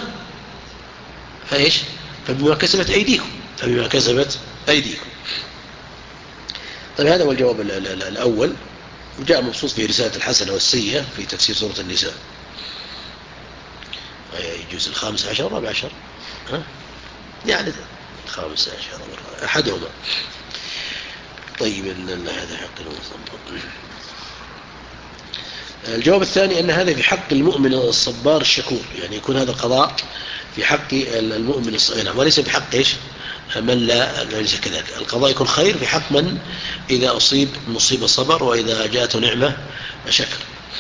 [SPEAKER 2] فبما كسبت أيديكم. طيب هذا هو الجواب الأول. وجاء مبسوط في رسالة الحسنة والسيئة في تفسير سورة النساء، يجوز 15 14 يعني 15 أحدهما. طيب هذا حق المصبر. الجواب الثاني أن هذا في حق المؤمن الصبار الشكور، يعني يكون هذا قضاء في حق المؤمن الصبار وليس في حق إيش من لا ليس كذلك. القضاء يكون خير في حق من إذا أصيب مصيبة صبر، وإذا جاءته نعمة شكر.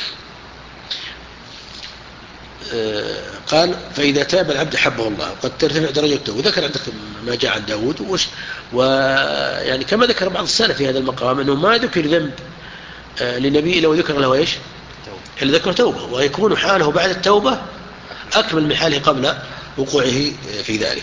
[SPEAKER 2] قال فإذا تاب العبد حبه الله قد ترتفع درجته. وذكر عندك ما جاء عن داود ويعني كما ذكر بعض السلف في هذا المقام أنه ما ذكر ذنب لنبي لو ذكر له إيش إلا ذكر توبة، ويكون حاله بعد التوبة أكمل من حاله قبل وقوعه في ذلك.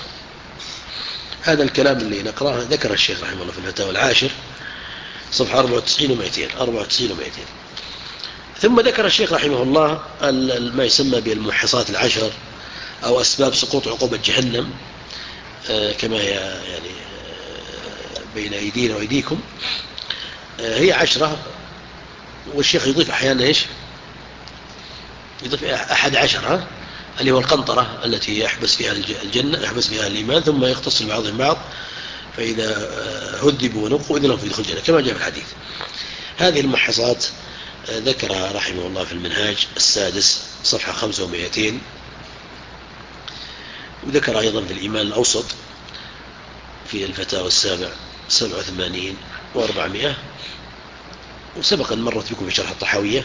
[SPEAKER 2] هذا الكلام اللي نقرأه ذكر الشيخ رحمه الله في الفتاوى العاشر صفحة 94 و200. ثم ذكر الشيخ رحمه الله ما يسمى بالموحصات العشر أو أسباب سقوط عقوبة جهنم، كما يعني بين أيدينا وأيديكم. هي 10، والشيخ يضيف أحيانا إيش يضيف 11 اللي هو القنطرة التي يحبس فيها الجنة، يحبس فيها الإيمان، ثم يختص بعضهم بعض، فإذا هذبوا ونقوا إذن لهم في دخول الجنة كما جاء في الحديث. هذه المحصات ذكرها رحمه الله في المنهاج السادس صفحة 5 و200، وذكر أيضا في الإيمان الأوسط في الفتاوى السابع 87 و400، وسبقا مرت بكم في شرح الطحاوية.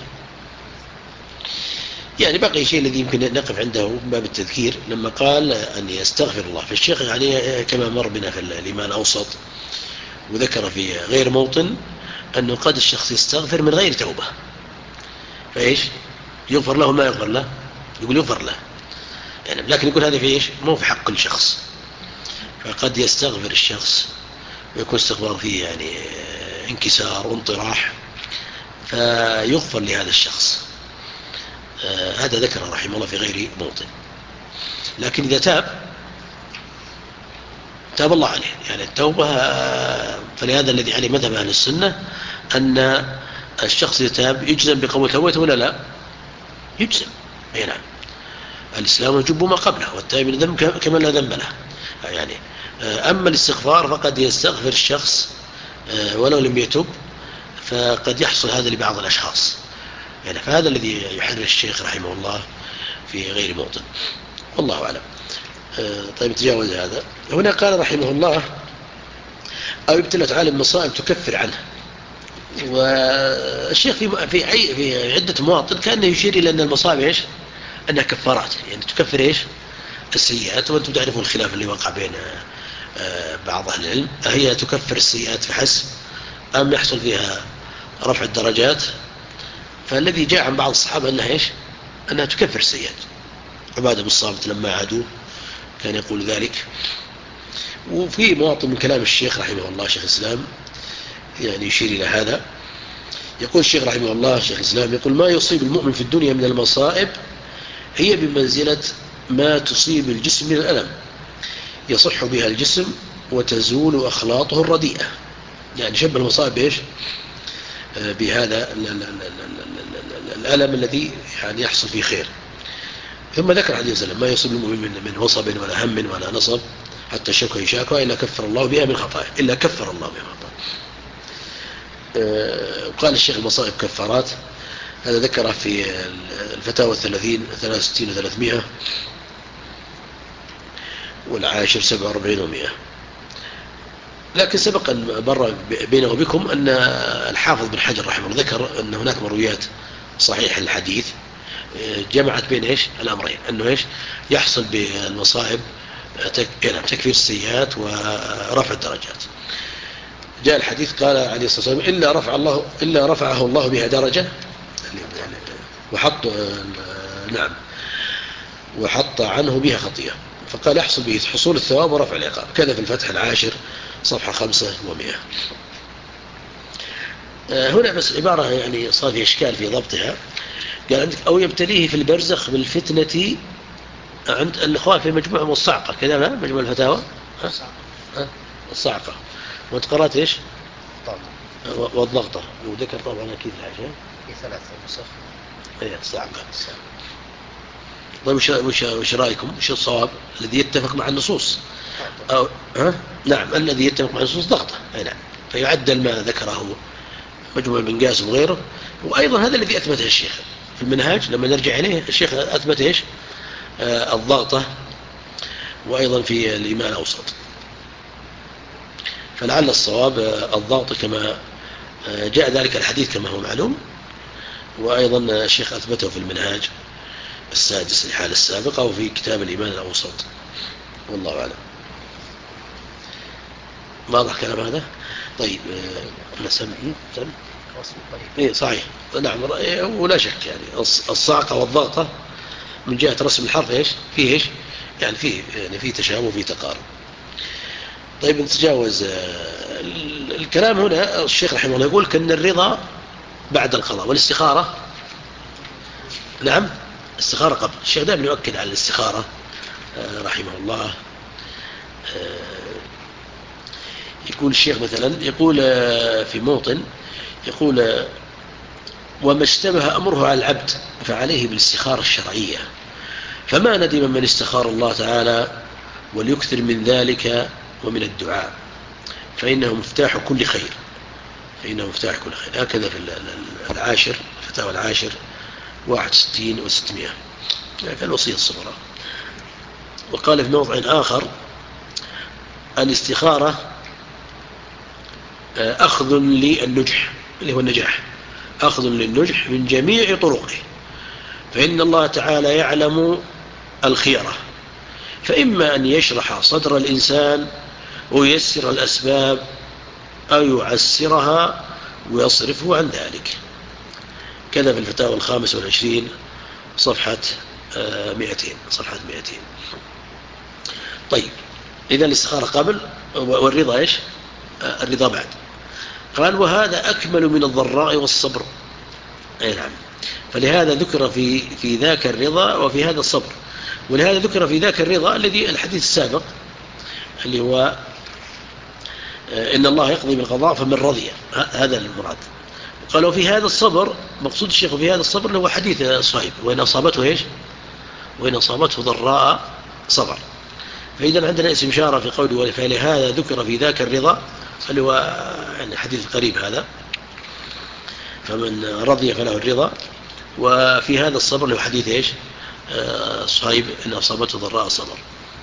[SPEAKER 2] يعني بقي شيء الذي يمكن نقف عنده من باب التذكير لما قال أن يستغفر الله. فالشيخ يعني كما مر بنا في الإيمان الأوسط وذكر في غير موطن أنه قد الشخص يستغفر من غير توبة، فإيش يغفر له ما يغفر له، يقول يغفر له يعني، لكن يقول هذا في إيش مو في حق كل شخص. فقد يستغفر الشخص ويكون استغفار فيه يعني انكسار وانطراح، فيغفر لهذا الشخص. هذا ذكر رحمه الله في غير موطن. لكن إذا تاب الله عليه يعني التوبة، فلهذا الذي عليه مذهب أهل السنة أن الشخص يتاب يجزم بقبول توبته ولا لا؟ يجزم. أي نعم، الإسلام يجب ما قبله، والتائب من الذنب كمن لا ذنب له يعني. أما الاستغفار فقد يستغفر الشخص ولو لم يتب، فقد يحصل هذا لبعض الأشخاص يعني. فهذا الذي يحرر الشيخ رحمه الله في غير موطن، والله أعلم. طيب تجاوز هذا. هنا قال رحمه الله أو ابتلت عالم مصائب تكفر عنه. والشيخ في عدة مواطن كان يشير إلى أن المصائب إيش أنها كفارات، يعني تكفر إيش السيئات. وأنتم تعرفون الخلاف اللي وقع بين بعض أهل العلم، هي تكفر السيئات فحسب أم يحصل فيها رفع الدرجات؟ فالذي جاء عن بعض الصحابة أنها إيش أنها تكفر السيئات. عبادة بن الصامت لما عادوا كان يقول ذلك. وفي مواطن من كلام الشيخ رحمه الله شيخ الإسلام يعني يشير إلى هذا. يقول الشيخ رحمه الله شيخ الإسلام يقول ما يصيب المؤمن في الدنيا من المصائب هي بمنزلة ما تصيب الجسم من الألم، يصح بها الجسم وتزول أخلاطه الرديئة. يعني شبه المصائب إيش بهذا الألم الذي يعني يحصل فيه خير. ثم ذكر حديث سلم ما يصيب المؤمن من وصب ولا هم ولا نصب حتى الشوكة يشاكها إلا كفر الله بها من خطايا، إلا كفر الله بها من خطايا. قال الشيخ المصائب كفارات، هذا ذكره في الفتاوى 63 و300 والعاشر 47 و100. لكن سبق أن مر بينه وبكم أن الحافظ بن حجر رحمه الله ذكر أن هناك مرويات صحيح الحديث جمعت بين إيش الأمرين، أنه إيش يحصل بالمصائب تكفير السيئات ورفع الدرجات. جاء الحديث قال عليه الصلاة والسلام إلا رفعه الله بها درجة وحط عنه بها خطيئة، فقال يحصل به حصول الثواب ورفع العقاب. كذا في الفتح العاشر صفحة 5 و100. هنا بس عبارة يعني صار في إشكال في ضبطها. قال عندك أو يبتليه في البرزخ بالفتنة عند الإخوان في مجموعة والصعقة كذا، لا مجموعة الفتاوى الصعقة. وانت قرأت إيش والضغطة، وذكر طبعا أكيد الحاجة
[SPEAKER 1] في 3 نسخ.
[SPEAKER 2] إيه الصعقة. طيب وش رأيكم؟ وش الصواب الذي يتفق مع النصوص؟ أو نعم، الذي يتفق مع النصوص ضغطة. نعم، فيعدل ما ذكره مجموع بن قاسم وغيره. وأيضا هذا الذي أثبته الشيخ في المنهاج، لما نرجع إليه الشيخ أثبت إيش؟ الضغطة، وأيضا في الإيمان الأوسط. فلعل الصواب الضغط كما جاء ذلك الحديث كما هو معلوم، وأيضا الشيخ أثبته في المنهاج السادس الحالة السابقة، وفي كتاب الإيمان الأوسط. والله أعلم. واضح كلام هذا؟ طيب سم. إيه صحيح، نعم، ولا شك يعني الصعقة والضغطة من جهة رسم الحرف إيش فيه إيش يعني فيه تشابه وفيه تقارب. طيب نتجاوز الكلام هنا. الشيخ رحمه الله يقول كأن الرضا بعد القضاء، والاستخارة نعم استخارة قبل. الشيخ دائما يؤكد على الاستخارة رحمه الله. يقول الشيخ مثلا، يقول في موطن، يقول وما اشتبه أمره على العبد فعليه بالاستخارة الشرعية، فما ندم من استخار الله تعالى، وليكثر من ذلك ومن الدعاء، فإنه مفتاح كل خير. هكذا في العاشر، فتاوى العاشر 61 و600 في الوصية الصغرى. وقال في موضع آخر الاستخارة أخذ للنجح، اللي هو النجاح، أخذ للنجح من جميع طرقه، فإن الله تعالى يعلم الخيرة، فإما أن يشرح صدر الإنسان وييسر الأسباب، أو يعسرها ويصرفه عن ذلك. كذا في الفتاوى 25 صفحة 200. طيب إذا الاستخارة قبل، والرضا إيش؟ الرضا بعد. قال وهذا أكمل من الضراء والصبر. أي نعم، فلهذا ذكر في ذاك الرضا وفي هذا الصبر. ولهذا ذكر في ذاك الرضا الذي الحديث السابق اللي هو إن الله يقضي بالقضاء فمن رضي، هذا المراد. قالوا في هذا الصبر، مقصود الشيخ في هذا الصبر اللي هو حديث صهيب، وإن أصابته إيش؟ وإن أصابته ضراء صبر. فإذا عندنا اسم إشارة في قوله فلهذا ذكر في ذاك الرضا اللي هو يعني حديث قريب هذا، فمن رضي فله الرضا. وفي هذا الصبر اللي هو حديث إيش؟ صهيب إن أصابته ضراء صبر.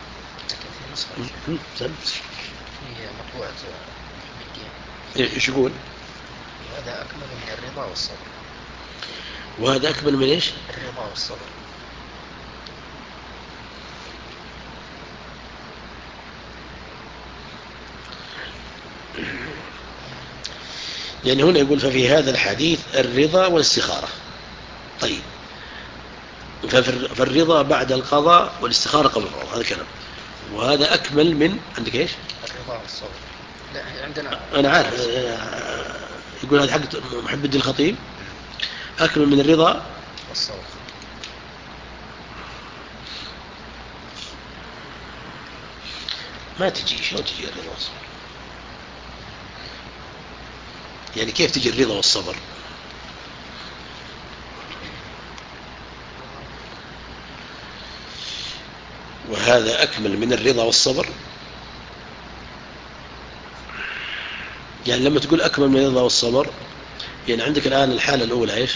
[SPEAKER 2] إيش يقول؟
[SPEAKER 1] وهذا أكمل من الرضا والصبر.
[SPEAKER 2] وهذا أكمل من إيش؟
[SPEAKER 1] الرضا والصبر.
[SPEAKER 2] يعني هنا يقول ففي هذا الحديث الرضا والاستخارة. طيب فالرضا بعد القضاء والاستخارة قبل القضاء، هذا كلام. وهذا أكمل من عندك إيش؟
[SPEAKER 1] الرضا والصبر. لا عندنا
[SPEAKER 2] أنا عارف. يقول هذا حق محب الدين الخطيب، أكمل من الرضا
[SPEAKER 1] والصبر.
[SPEAKER 2] ما تجي. شلون تجي الرضا والصبر؟ يعني كيف تجي الرضا والصبر؟ وهذا أكمل من الرضا والصبر. يعني لما تقول أكمل من الرضا والصبر، يعني عندك الآن الحالة الأولى إيش؟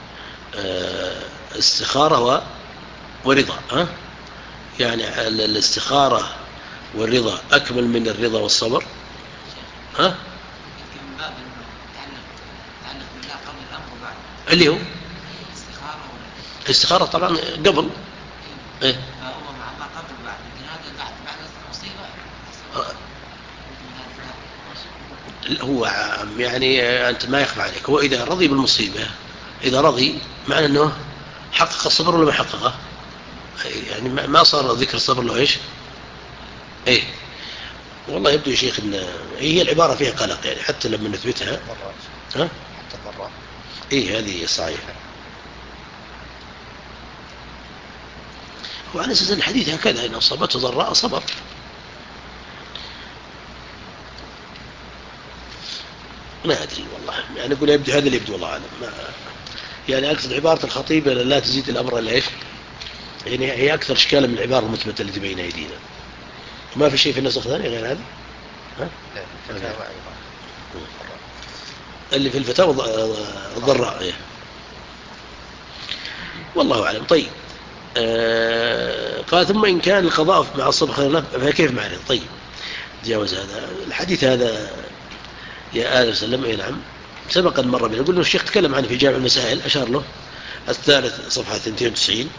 [SPEAKER 2] استخارة ورضا. يعني الاستخارة والرضا أكمل من الرضا والصبر. اللي هو الاستخارة طبعا قبل. إيه؟
[SPEAKER 1] هو مع قبل بعد، لكن هذا بعد المصيبة.
[SPEAKER 2] هو يعني أنت ما يخفى عليك، هو إذا رضي بالمصيبة، إذا رضي معنى أنه حقق الصبر ولا ما حققه؟ يعني ما صار ذكر الصبر له إيش؟ إيه والله يبدو يا شيخ إن هي العبارة فيها قلق، يعني حتى لما نثبتها
[SPEAKER 1] حتى الضراء.
[SPEAKER 2] إيه هذه صحيحة. وعلى أساس الحديث هكذا إن أصابته ضراء صبر. ما أدري والله، يعني أقول يبدو هذا اللي يبدو والله أعلم. يعني أقصد عبارة الخطيب لا تزيد الأمر إلا إيش، يعني هي أكثر إشكالا من العبارة المثبتة التي بين أيدينا. ما في شيء في النسخ الثاني غير هذا؟
[SPEAKER 1] لا، الفتاوى أيضا
[SPEAKER 2] اللي في الفتاوى الضراء. إيه. والله أعلم. طيب قال ثم إن كان القضاء مع الصبر خير له فكيف معنى؟ طيب تجاوز هذا الحديث هذا يا آل وسلم. أي نعم سبقا مرة بنا، يقول له الشيخ تكلم عنه في جامع المسائل، أشار له الثالث صفحة 92.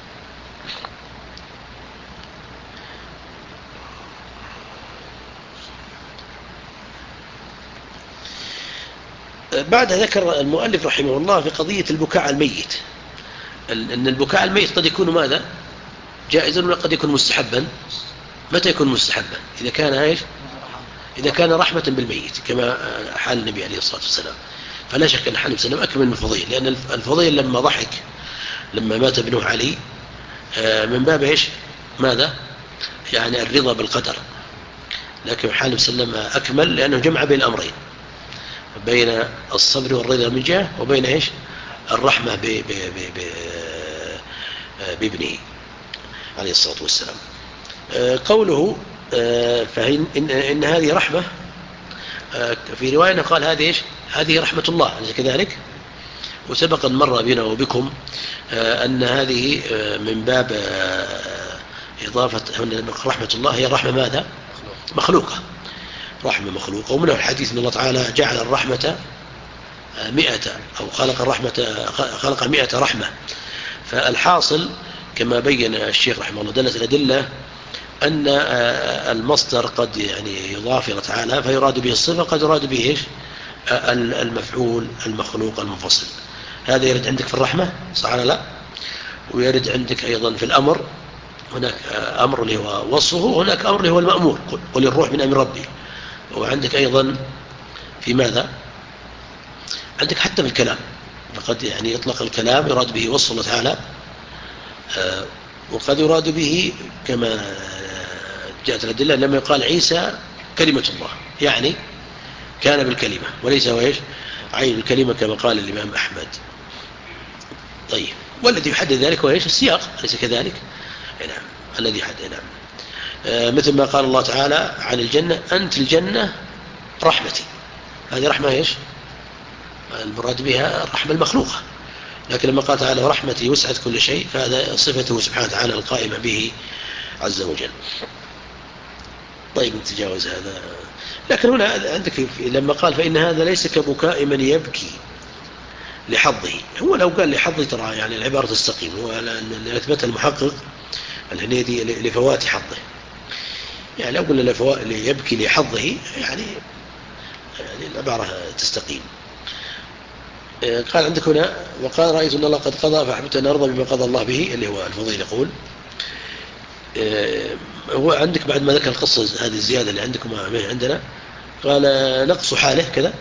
[SPEAKER 2] بعد ذكر المؤلف رحمه الله في قضية البكاء على الميت، أن البكاء على الميت قد يكون ماذا؟ جائزا ولا قد يكون مستحبا. متى يكون مستحبا؟ إذا كان إيش؟ إذا كان رحمة بالميت كما حال النبي عليه الصلاة والسلام. فلا شك أن حال النبي أكمل من الفضيل، لأن الفضيل لما ضحك لما مات ابنه علي من باب إيش؟ ماذا؟ يعني الرضا بالقدر. لكن حال النبي أكمل لأنه جمع بين الأمرين، بين الصبر والرضا من جهة، وبين إيش؟ الرحمة بابنه عليه الصلاة والسلام. قوله إن هذه رحمة، في رواية قال هذه إيش؟ هذه رحمة الله، أليس كذلك؟ وسبقا مر بنا وبكم أن هذه من باب إضافة رحمة الله، هي رحمة ماذا؟ مخلوقة. رحمة مخلوقة. ومنه الحديث أن الله تعالى جعل الرحمة 100 أو خلق 100 رحمة. فالحاصل كما بين الشيخ رحمه الله دلت الأدلة أن المصدر قد يعني يضاف إلى تعالى فيراد به الصفة، قد يراد به إيش؟ المفعول المخلوق المنفصل. هذا يرد عندك في الرحمة صح ولا لا؟ ويرد عندك أيضا في الأمر، هناك أمر اللي هو وصفه، وهناك أمر اللي هو المأمور، قل الروح من أمر ربي. وعندك أيضا في ماذا؟ عندك حتى في الكلام، فقد يعني يطلق الكلام يراد به وصف الله تعالى، وقد يراد به كما جاءت الأدلة لما يقال عيسى كلمة الله، يعني كان بالكلمة وليس هو إيش؟ عين الكلمة كما قال الإمام أحمد. طيب والذي يحدد ذلك هو إيش؟ السياق، أليس كذلك؟ نعم الذي يحدد. نعم مثل ما قال الله تعالى عن الجنة أنت الجنة رحمتي، هذه رحمة إيش؟ المراد بها الرحمة المخلوقة. لكن لما قال تعالى ورحمتي وسعت كل شيء، فهذا صفته سبحانه وتعالى القائمة به عز وجل. طيب نتجاوز هذا. لكن هنا عندك لما قال فإن هذا ليس كبكاء من يبكي لحظه، هو لو قال لحظه ترى يعني العبارة تستقيم، هو اللي أثبتها المحقق الهنيدي لفوات حظه، يعني لو قلنا يبكي لحظه يعني العبارة تستقيم. قال عندك هنا وقال رأيت أن الله قد قضى فأحببت أن أرضى بما قضى الله به، اللي هو الفضيل يقول. هو عندك بعد ما ذكر القصة هذه الزيادة اللي عندكم ما عندنا، قال نقص حاله كذا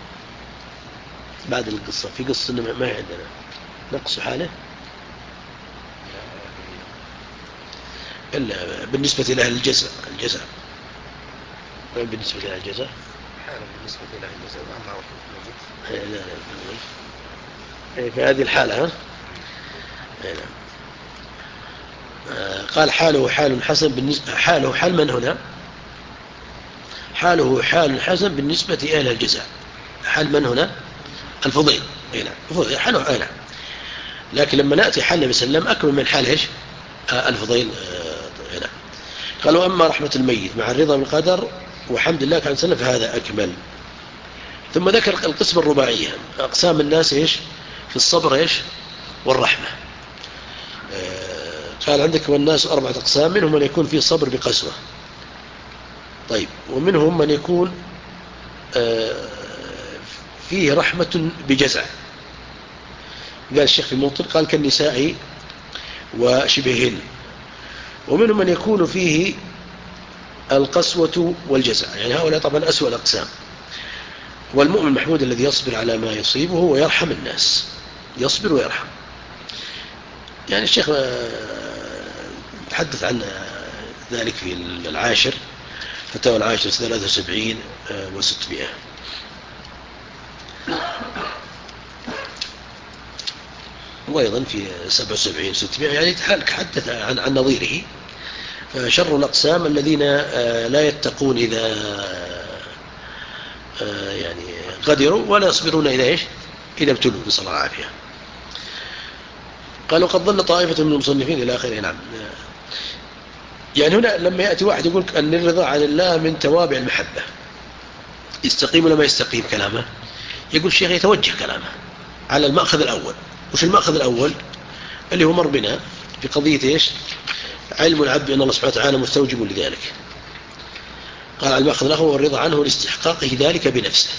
[SPEAKER 2] بعد القصة، في قصة ما عندنا نقص حاله إلا بالنسبة إلى الجزاء. بالنسبة إلى الجزاء
[SPEAKER 1] حالا بالنسبة إلى الجزاء وأما
[SPEAKER 2] لا في هذه الحالة قال حاله حال حسن بالنسبة، حاله حال من هنا؟ حاله حال حسن بالنسبة إلى الجزاء. حال من هنا؟ الفضيل. نعم حاله نعم. لكن لما نأتي حال النبي صلى الله عليه وسلم أكمل من حال إيش؟ الفضيل نعم. قالوا أما رحمة الميت مع الرضا بالقدر وحمد الله كان سنة فهذا أكمل. ثم ذكر القسم الرباعية، أقسام الناس إيش؟ في الصبر إيش؟ والرحمة. قال عندك والناس 4 أقسام، منهم من يكون فيه صبر بقسوة، طيب، ومنهم من يكون فيه رحمة بجزع. قال الشيخ في المنطق قال كالنساء وشبههن. ومنهم من يكون فيه القسوة والجزع، يعني هؤلاء طبعا أسوأ الأقسام. والمؤمن المحمود الذي يصبر على ما يصيبه ويرحم الناس، يصبر ويرحم. يعني الشيخ تحدث عن ذلك في العاشر، فتاوى العاشر 73 و600. وأيضا في 77 600 يعني تحدث عن نظيره. فشر الأقسام الذين لا يتقون إذا يعني قدروا ولا يصبرون إذا ابتلوا، نسأل الله العافية. قالوا قد ظل طائفة من المصنفين إلى آخره. نعم. يعني هنا لما يأتي واحد يقول أن الرضا عن الله من توابع المحبة، يستقيم ولا ما يستقيم كلامه؟ يقول الشيخ يتوجه كلامه على المأخذ الأول. وش المأخذ الأول؟ اللي هو مر بنا في قضية علم العبد أن الله سبحانه وتعالى مستوجب لذلك. قال على المأخذ الأول والرضا عنه لاستحقاقه ذلك بنفسه،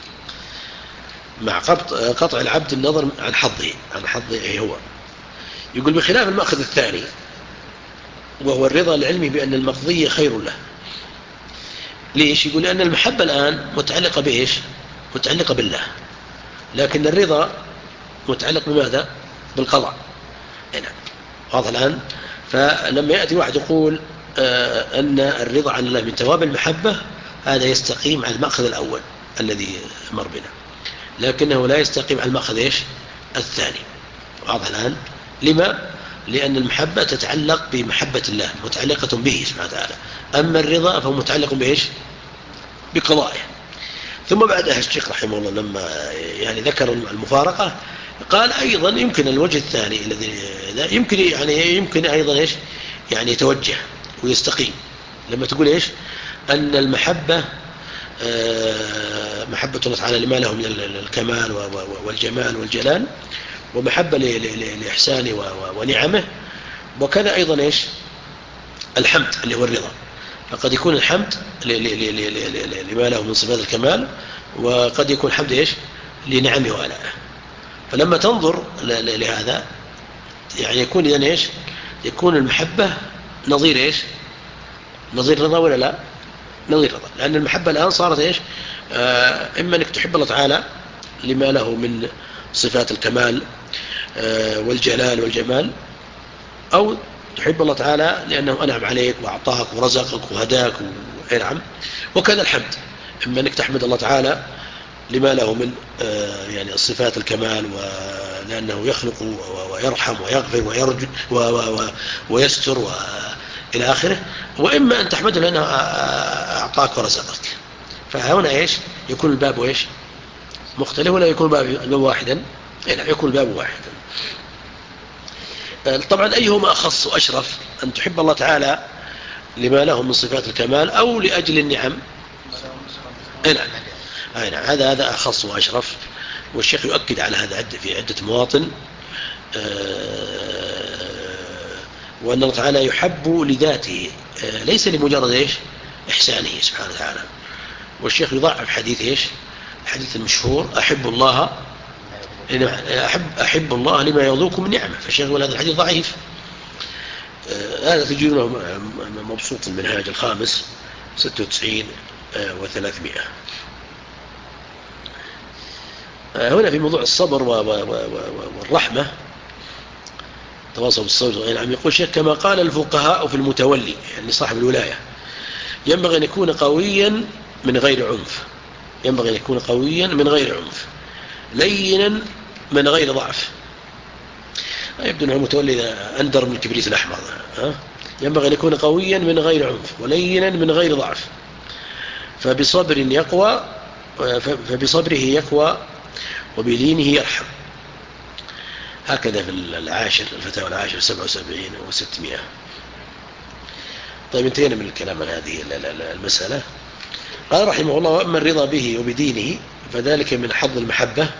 [SPEAKER 2] مع قطع العبد النظر عن حظه هو. يقول بخلاف المأخذ الثاني وهو الرضا العلمي بأن المقضية خير له. ليش؟ يقول لأن المحبة الآن متعلقة بإيش؟ متعلقة بالله، لكن الرضا متعلق بماذا؟ بالقضاء. هنا واضح الآن. فلما يأتي واحد يقول أن الرضا عن الله من توابع المحبة، هذا يستقيم على المأخذ الأول الذي مر بنا، لكنه لا يستقيم على المأخذ الثاني. واضح الآن. لما؟ لأن المحبة تتعلق بمحبة الله، متعلقة به سبحانه وتعالى. أما الرضا فهو متعلق بإيش؟ بقضائه. ثم بعدها الشيخ رحمه الله لما يعني ذكر المفارقة قال أيضا يمكن الوجه الثاني الذي يمكن أيضا يعني يتوجه ويستقيم لما تقول أن المحبة محبة الله تعالى لما له من الكمال والجمال والجلال، ومحبة لإحسانه ونعمه، وكذا أيضا الحمد اللي هو الرضا. فقد يكون الحمد لما له من صفات الكمال، وقد يكون الحمد لنعمه وآلائه. فلما تنظر لهذا يعني يكون إذن يكون المحبة نظير نظير رضا ولا لا؟ نظير رضا. لأن المحبة الآن صارت إما أنك تحب الله تعالى لما له من صفات الكمال والجلال والجمال، أو تحب الله تعالى لأنه أنعم عليك وأعطاك ورزقك وهداك ونعم. وكذا الحمد، إما أنك تحمد الله تعالى لما له من يعني الصفات الكمال، ولأنه يخلق ويرحم ويغفر ويرجو ويستر إلى آخره، وإما أن تحمده لأنه أعطاك ورزقك. فهنا يكون الباب مختلف، ولا يكون الباب واحدا؟ لا، يكون الباب واحدا. طبعا أيهما أخص وأشرف، أن تحب الله تعالى لما له من صفات الكمال أو لأجل النعم؟ نعم، هذا أخص وأشرف. والشيخ يؤكد على هذا في عدة مواطن، وأن الله تعالى يحب لذاته ليس لمجرد إحسانه سبحانه وتعالى. والشيخ يضعف حديث الحديث المشهور أحب الله لما يرضوكم من نعمة. فالشيخ يقول هذا الحديث ضعيف. هذا تجدونه مبسوط المنهاج الخامس 96 و300. هنا في موضوع الصبر والرحمة تواصل بالصبر. يعني يقول شيخ كما قال الفقهاء في المتولي، يعني صاحب الولاية، ينبغي أن يكون قويا من غير عنف، ينبغي أن يكون قويا من غير عنف، لينا من غير ضعف. يبدو أنه المتولي أندر من الكبريت الأحمر. ينبغي أن يكون قويا من غير عنف ولينا من غير ضعف، فبصبره يقوى وبلينه يرحم. هكذا في الفتاوى العاشر 77 و600. طيب انتهينا من الكلام عن هذه المسألة. قال رحمه الله وأما الرضا به وبدينه فذلك من حظ المحبة.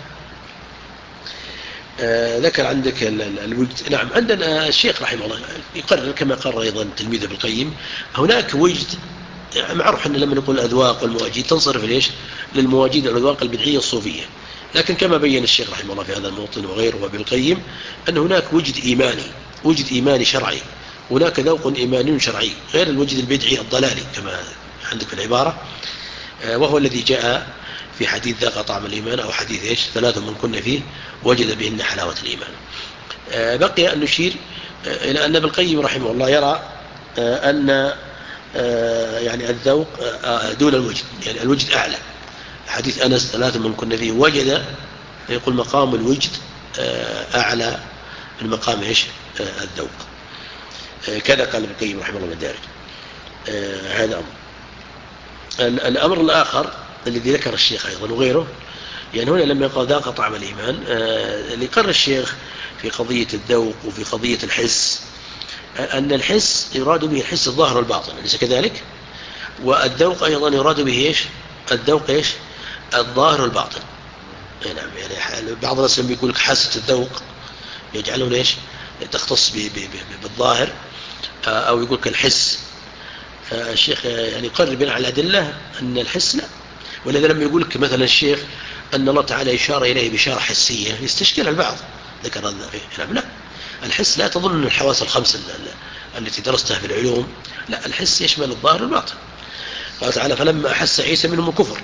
[SPEAKER 2] ذكر عندك الوجد. نعم، عندنا الشيخ رحمه الله يقرر كما قرر أيضا تلميذه بالقيم، هناك وجد. معروف أن لما نقول الأذواق والمواجيد تنصرف للمواجيد الأذواق البدعية الصوفية، لكن كما بين الشيخ رحمه الله في هذا الموطن وغيره وبالقيم أن هناك وجد إيماني شرعي، هناك ذوق إيماني شرعي غير الوجد البدعي الضلالي كما عندك في العبارة، وهو الذي جاء في حديث ذاق طعم الإيمان، أو حديث 3 من كن فيه وجد بهن حلاوة الإيمان. بقي أن نشير إلى أن ابن القيم رحمه الله يرى أن يعني الذوق دون الوجد، يعني الوجد أعلى. حديث أنس 3 من كن فيه وجد، يقول مقام الوجد أعلى من مقام إيش؟ الذوق. كذا قال ابن القيم رحمه الله المدارج. هذا أمر. الأمر الآخر الذي ذكر الشيخ أيضا وغيره، يعني هنا لما يقال ذاق طعم الإيمان، اللي قرر الشيخ في قضية الذوق وفي قضية الحس أن الحس يراد به الحس الظاهر والباطن، أليس كذلك؟ والذوق أيضا يراد به إيش؟ الذوق إيش؟ الظاهر والباطن. نعم، يعني بعض الناس لما يقول لك حاسة الذوق يجعلون إيش؟ تختص بالظاهر، أو يقول لك الحس. الشيخ يعني يقرر بناء على الأدلة أن الحس لا. ولذا لما يقول لك مثلا الشيخ أن الله تعالى إشارة إليه بإشارة حسية يستشكل البعض، ذكر هذا فيه. نعم لا، الحس لا تظن أن الحواس الخمس التي درستها في العلوم، لا، الحس يشمل الظاهر والباطن. قال تعالى فلما أحس عيسى منهم الكفر.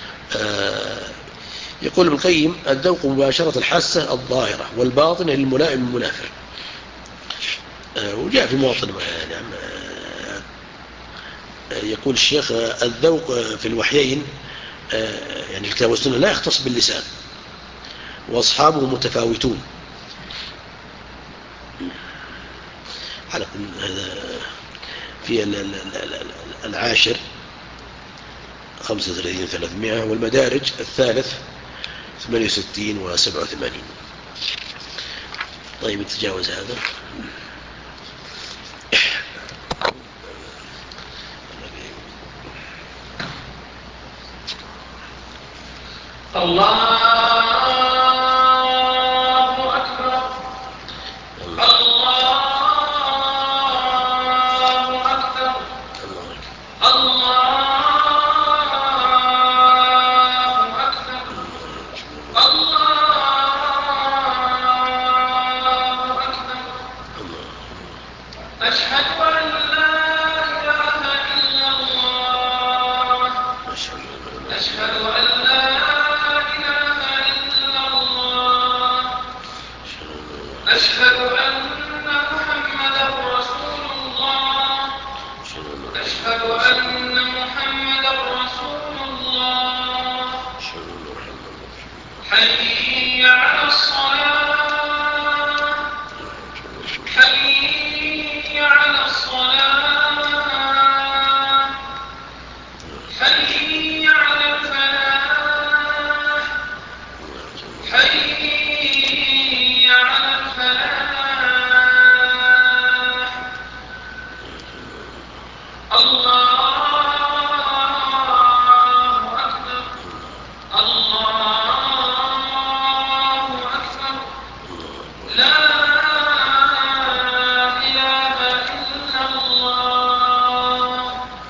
[SPEAKER 2] يقول ابن القيم الذوق مباشرة الحاسة الظاهرة، والباطن الملائم المنافر. وجاء في مواطن نعم. يقول الشيخ الذوق في الوحيين يعني الكتاب والسنة لا يختص باللسان، وأصحابه متفاوتون. على كل هذا في العاشر 35-300، والمدارج الثالث 68 و87. طيب نتجاوز هذا.
[SPEAKER 3] الله أكبر. الله أكبر. الله أكبر. الله أكبر. أشهد أن لا إله إلا الله. أشهد أن لا إله إلا الله. أشهد أن محمدا رسول الله. أشهد أن محمدا رسول الله. حي على الصلاة. حي على الصلاة. حي على الفلاح. حي على الفلاح. الله أكبر. الله أكبر. لا إله إلا الله.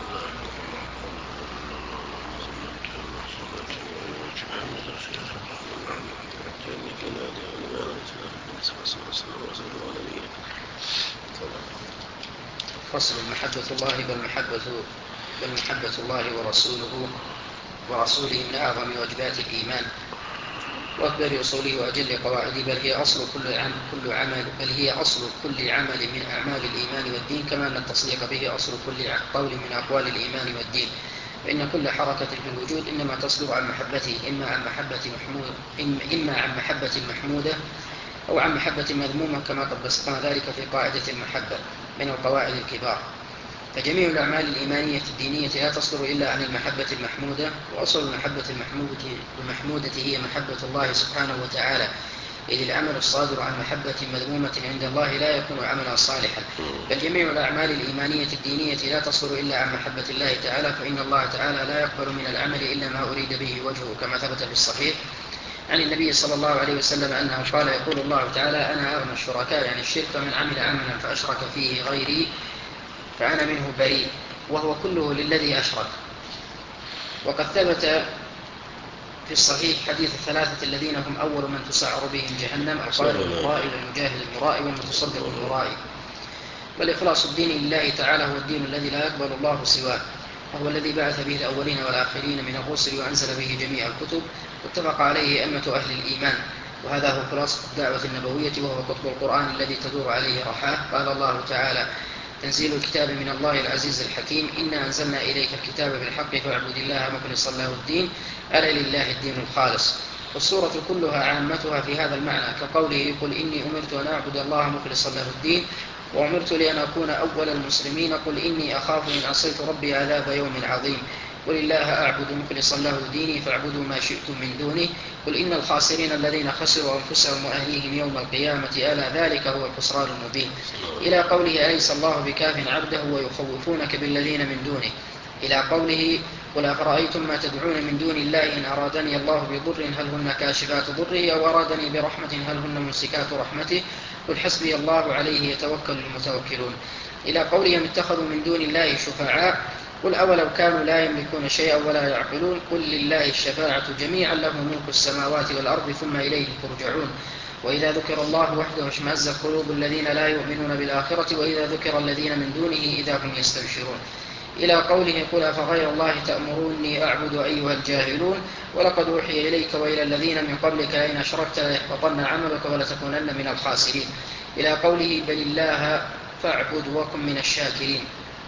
[SPEAKER 1] فصل محبة الله بل محبة الله ورسوله من أعظم واجبات الإيمان وأكبر أصوله وأجل قواعده، بل هي أصل كل عمل من أعمال الإيمان والدين، كما أن التصديق به أصل كل قول من أقوال الإيمان والدين. فإن كل حركة في الوجود إنما تصدر عن محبته، إما عن محبة محمودة أو عن محبة مذمومة، كما قد بسطنا ذلك في قاعدة المحبة من القواعد الكبار. فجميع الأعمال الإيمانية الدينية لا تصدر إلا عن المحبة المحمودة، وأصل المحبة المحمودة هي محبة الله سبحانه وتعالى، إذ العمل الصادر عن محبة مذمومة عند الله لا يكون عملا صالحا. بل جميع الأعمال الإيمانية الدينية لا تصدر إلا عن محبة الله تعالى، فإن الله تعالى لا يقبل من العمل إلا ما أريد به وجهه، كما ثبت في الصحيح عن النبي صلى الله عليه وسلم أنه قال يقول الله تعالى أنا أغنى الشركاء يعني الشرك، من عمل عملا فأشرك فيه غيري فأنا منه بريء، وهو كله للذي أشرك. وقد ثبت في الصحيح حديث الثلاثة الذين هم أول من تسعر بهم جهنم: القائل المرائي والمجاهد المرائي والمتصدق المرائي. والإخلاص الدين لله تعالى هو الدين الذي لا يقبل الله سواه، وهو الذي بعث به الأولين والآخرين من الرسل وأنزل به جميع الكتب، واتفق عليه أئمة أهل الإيمان. وهذا هو خلاصة الدعوة النبوية، وهو قطب القرآن الذي تدور عليه رحاه. قال الله تعالى: تنزيل الكتاب من الله العزيز الحكيم، إنا أنزلنا إليك الكتاب بالحق فاعبد الله مخلصا له الدين، ألا لله الدين الخالص. والسورة كلها عامتها في هذا المعنى، كقوله قل إني أمرت أن أعبد الله مخلصا له الدين وأمرت لأن أكون أول المسلمين، قل إني أخاف إن عصيت ربي عذاب يوم عظيم، قل الله أعبد مخلصا له ديني فاعبدوا ما شئتم من دونه، قل إن الخاسرين الذين خسروا أنفسهم وأهليهم يوم القيامة ألا ذلك هو الخسران المبين، إلى قوله أليس الله بكاف عبده ويخوفونك بالذين من دونه، إلى قوله قل أفرأيتم ما تدعون من دون الله إن أرادني الله بضر هل هن كاشفات ضره أو أرادني برحمة هل هن ممسكات رحمته، قل حسبي الله عليه يتوكل المتوكلون، إلى قولهم اتخذوا من دون الله شفعاء قل أولو كانوا لا يملكون شيئا ولا يعقلون، قل لله الشفاعة جميعا له ملك السماوات والأرض ثم إليه ترجعون، وإذا ذكر الله وحده اشمأزت قلوب الذين لا يؤمنون بالآخرة وإذا ذكر الذين من دونه إذا هم يستبشرون، إلى قوله قل أفغير الله تأمروني أعبد أيها الجاهلون، ولقد أوحي إليك وإلى الذين من قبلك لئن أشركت ليحبطن عملك ولتكونن من الخاسرين، إلى قوله بل الله فاعبد وكن من الشاكرين.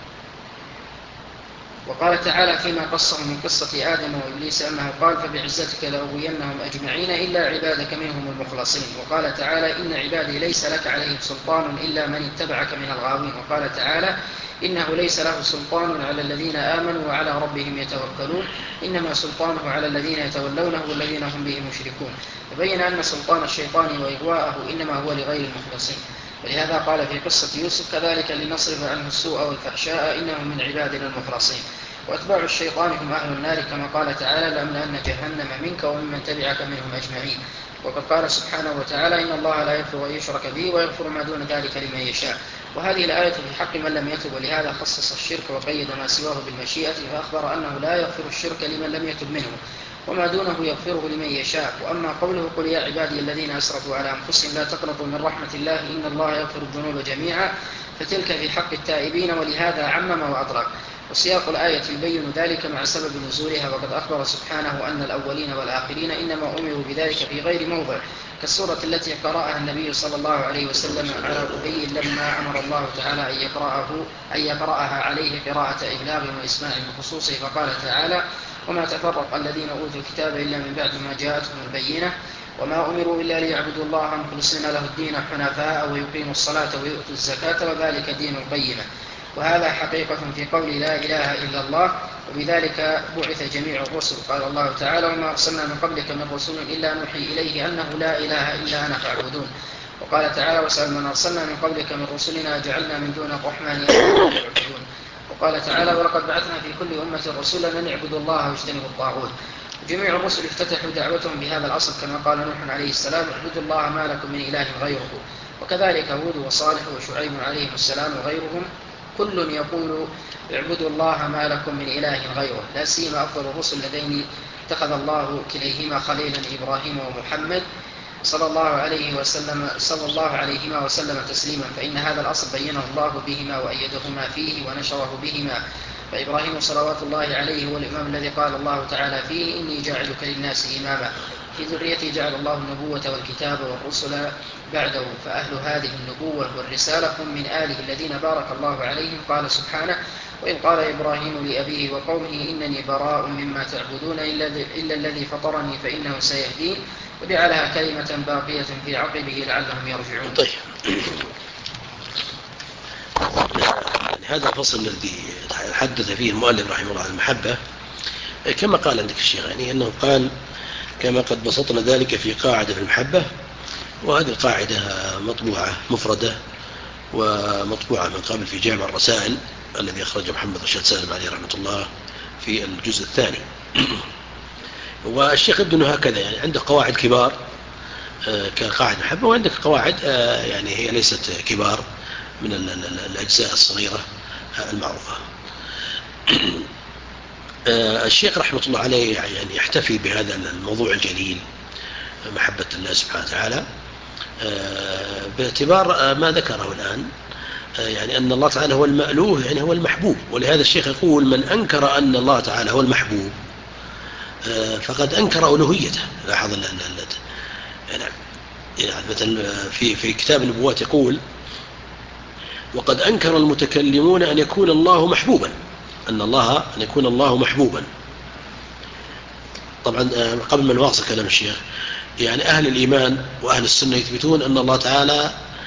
[SPEAKER 1] وقال تعالى فيما قصه من قصة آدم وإبليس أنه قال فبعزتك لأغوينهم أجمعين إلا عبادك منهم المخلصين، وقال تعالى إن عبادي ليس لك عليهم سلطان إلا من اتبعك من الغاوين، وقال تعالى إنه ليس له سلطان على الذين آمنوا وعلى ربهم يتوكلون إنما سلطانه على الذين يتولونه والذين هم به مشركون، فبين أن سلطان الشيطان وإغواءه إنما هو لغير المخلصين، ولهذا قال في قصة يوسف كذلك لنصرف عنه السوء والفحشاء إنه من عبادنا المخلصين، وأتباع الشيطان هم أهل النار كما قال تعالى لأملأن جهنم منك وممن تبعك منهم أجمعين، وقد قال سبحانه وتعالى إن الله لا يغفر أن يشرك به ويغفر ما دون ذلك لمن يشاء، وهذه الآية في حق من لم يتب، ولهذا خصص الشرك وقيد ما سواه بالمشيئة، فأخبر أنه لا يغفر الشرك لمن لم يتب منه وما دونه يغفره لمن يشاء، وأما قوله قل يا عبادي الذين أسرفوا على أنفسهم لا تقنطوا من رحمة الله إن الله يغفر الذنوب جميعا، فتلك في حق التائبين، ولهذا عمم وأطلق، وسياق الآية يبين ذلك مع سبب نزولها، وقد أخبر سبحانه أن الأولين والآخرين إنما أمروا بذلك في غير موضع، كالسورة التي قرأها النبي صلى الله عليه وسلم على أبي لما أمر الله تعالى أن يقرأها عليه قراءة إبلاغ وإسماع بخصوصه، فقال تعالى وما تفرق الذين أوتوا الكتاب إلا من بعد ما جاءتهم البينة وما أمروا إلا ليعبدوا الله مخلصين له الدين حنفاء ويقيموا الصلاة ويؤتوا الزكاة وذلك دين القيمة، وهذا حقيقة في قول لا إله إلا الله، وبذلك بعث جميع الرسل، قال الله تعالى وما أرسلنا من قبلك من رسول إلا نوحي إليه أنه لا إله إلا أنا فاعبدون، وقال تعالى واسأل من أرسلنا من قبلك من رسلنا جعلنا من دون الرحمن يعبدون، وقال تعالى ولقد بعثنا في كل أمة رسولا أن اعبدوا الله واجتنبوا الطاغوت، جميع الرسل افتتحوا دعوتهم بهذا الأصل كما قال نوح عليه السلام اعبدوا الله ما لكم من إله غيره، وكذلك هود وصالح وشعيب عليهم السلام وغيرهم كل يقول اعبدوا الله ما لكم من إله غيره، لا سيما أفضل الرسل الذين اتخذ الله كليهما خليلا إبراهيم ومحمد صلى الله عليهما وسلم تسليما، فإن هذا الأصل بينه الله بهما وأيدهما فيه ونشره بهما، فإبراهيم صلوات الله عليه هو الإمام الذي قال الله تعالى فيه إني جاعلك للناس إماما، في ذريته جعل الله النبوة والكتاب والرسل بعده، فأهل هذه النبوة والرسالة هم من آله الذين بارك الله عليهم، قال سبحانه وإذ قال إبراهيم لأبيه وقومه إنني براء مما تعبدون إلا الذي فطرني فإنه سيهدين، وجعلها كلمة باقية في عقبه لعلهم يرجعون.
[SPEAKER 2] طيب هذا الفصل الذي حدث فيه المؤلف رحمه الله عن المحبة كما قال عندك الشيخ، يعني أنه قال كما قد بسطنا ذلك في قاعدة في المحبة، وهذه القاعدة مطبوعة مفردة ومطبوعة من قبل في جامع الرسائل الذي أخرج محمد رشاد سالم عليه رحمة الله في الجزء الثاني. والشيخ ابن هكذا يعني عنده قواعد كبار كقاعدة محبة، وعندك قواعد يعني هي ليست كبار من الأجزاء الصغيرة المعروفة. الشيخ رحمة الله عليه يعني يحتفي بهذا الموضوع الجليل محبة الله سبحانه وتعالى باعتبار ما ذكره الآن، يعني أن الله تعالى هو المألوه يعني هو المحبوب، ولهذا الشيخ يقول من أنكر أن الله تعالى هو المحبوب فقد أنكر ألوهيته. لاحظ يعني مثلا في كتاب النبوات يقول وقد أنكر المتكلمون أن يكون الله محبوبا، أن يكون الله محبوبا، طبعا قبل ما نواصل كلام الشيخ، يعني أهل الإيمان وأهل السنة يثبتون أن الله تعالى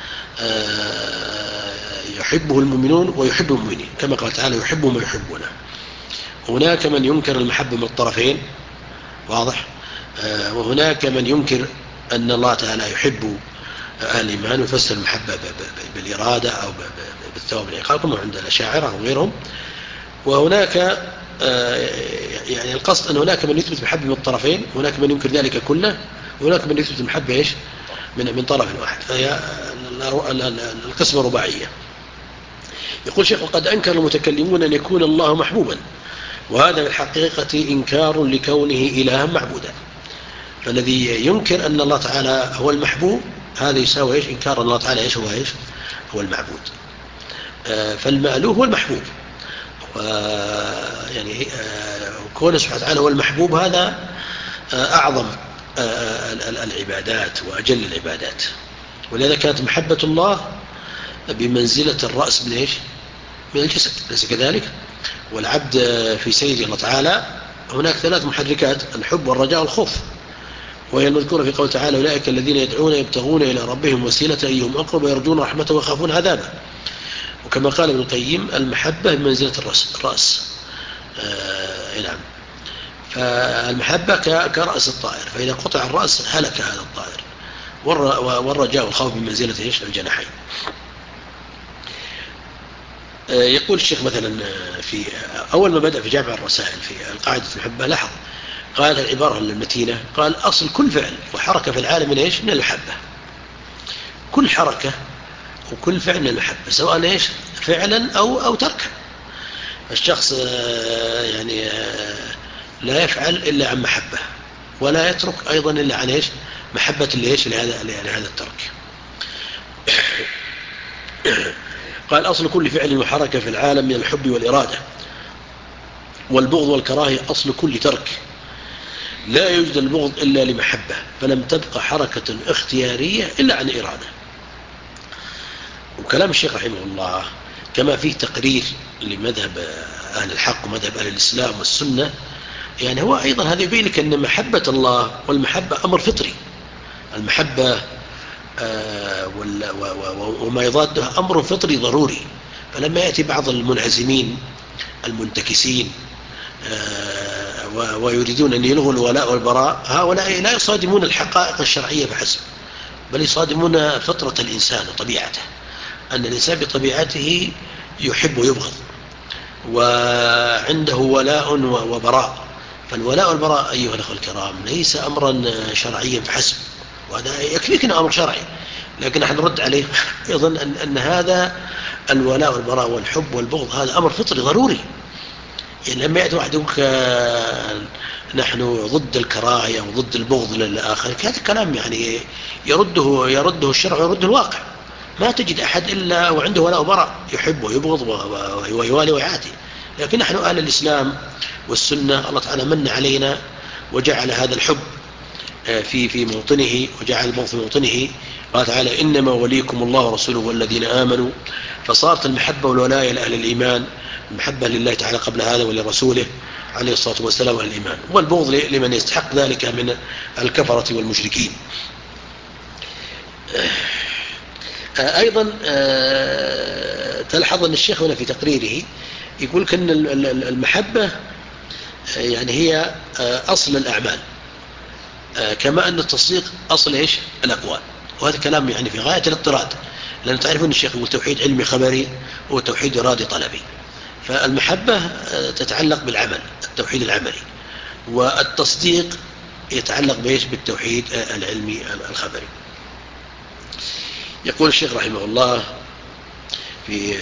[SPEAKER 2] يحبه المؤمنون ويحب المؤمنين، كما قال تعالى يحبهم ويحبونه. هناك من ينكر المحبة من الطرفين، واضح، وهناك من ينكر أن الله تعالى يحب أهل الإيمان ويفسر المحبة بالإرادة أو بالثواب والعقاب كما عند الأشاعرة وغيرهم. وهناك يعني القصد أن هناك من يثبت المحبة من الطرفين، وهناك من ينكر ذلك كله، وهناك من يثبت المحبة إيش من طرف واحد، فهي القسمة رباعية. يقول شيخ: وقد أنكر المتكلمون أن يكون الله محبوبا، وهذا في الحقيقة إنكار لكونه إلها معبودا. فالذي ينكر أن الله تعالى هو المحبوب هذا يساوي إيش؟ إنكار الله تعالى إيش هو المعبود. فالمألوه هو المحبوب، يعني كونه سبحانه وتعالى هو المحبوب هذا أعظم العبادات وأجل العبادات، ولذا كانت محبة الله بمنزلة الرأس من إيش؟ من الجسد، ليس كذلك؟ والعبد في سيد الله تعالى هناك 3 محركات: الحب والرجاء والخوف، وهي المذكورة في قول تعالى: أولئك الذين يدعون يبتغون إلى ربهم وسيلة أيهم أقرب ويرجون رحمته ويخافون عذابه. وكما قال ابن القيم: المحبة بمنزلة الرأس. نعم. فالمحبة كرأس الطائر، فإذا قطع الرأس هلك هذا الطائر. والرجاء والخوف بمنزلة إيش؟ الجناحين. يقول الشيخ مثلا في أول ما بدأ في جامع الرسائل في القاعدة المحبة، لاحظ قال العبارة المتينة، قال: أصل كل فعل وحركة في العالم من إيش؟ من المحبة. كل حركة وكل فعل من المحبة، سواء إيش؟ فعلا أو تركا. الشخص يعني لا يفعل إلا عن محبة، ولا يترك أيضا إلا عن إيش؟ محبة لإيش؟ لهذا الترك. قال: أصل كل فعل وحركة في العالم من الحب والإرادة، والبغض والكراهية أصل كل ترك. لا يوجد البغض إلا لمحبة، فلم تبقى حركة اختيارية إلا عن إرادة. وكلام الشيخ رحمه الله كما فيه تقرير لمذهب أهل الحق ومذهب أهل الإسلام والسنة، يعني هو أيضا هذا يبين لك أن محبة الله والمحبة أمر فطري. المحبة وما يضادها أمر فطري ضروري. فلما يأتي بعض المنهزمين المنتكسين ويريدون أن يلغوا الولاء والبراء، هؤلاء لا يصادمون الحقائق الشرعية فحسب، بل يصادمون فطرة الإنسان وطبيعته، أن الإنسان بطبيعته يحب ويبغض، وعنده ولاء وبراء. فالولاء والبراء أيها الأخوة الكرام ليس أمرا شرعيا فحسب، وهذا يكفيك أنه أمر شرعي، لكن نحن نرد عليه يظن أن هذا الولاء والبراء والحب والبغض هذا أمر فطري ضروري. يعني لما يأتي واحد يقول نحن ضد الكراهية وضد البغض للآخر، هذا كلام يعني يرده الشرع ويرده الواقع. ما تجد أحد إلا وعنده ولاء وبراء، يحب ويبغض ويوالي ويعادي. لكن نحن أهل الإسلام والسنة الله تعالى من علينا وجعل هذا الحب في موطنه وجعل البغض في موطنه. قال تعالى: إنما وليكم الله ورسوله والذين آمنوا. فصارت المحبة والولاء لأهل الإيمان، المحبة لله تعالى قبل هذا ولرسوله عليه الصلاة والسلام أهل الإيمان، والبغض لمن يستحق ذلك من الكفرة والمشركين. أيضا تلحظ أن الشيخ هنا في تقريره يقول أن المحبة يعني هي أصل الأعمال، كما أن التصديق أصل إيش؟ الأقوال. وهذا كلام يعني في غاية الاضطراد، لأن تعرفون الشيخ يقول توحيد علمي خبري وتوحيد إرادي طلبي. فالمحبة تتعلق بالعمل، التوحيد العملي، والتصديق يتعلق بإيش؟ بالتوحيد العلمي الخبري. يقول الشيخ رحمه الله في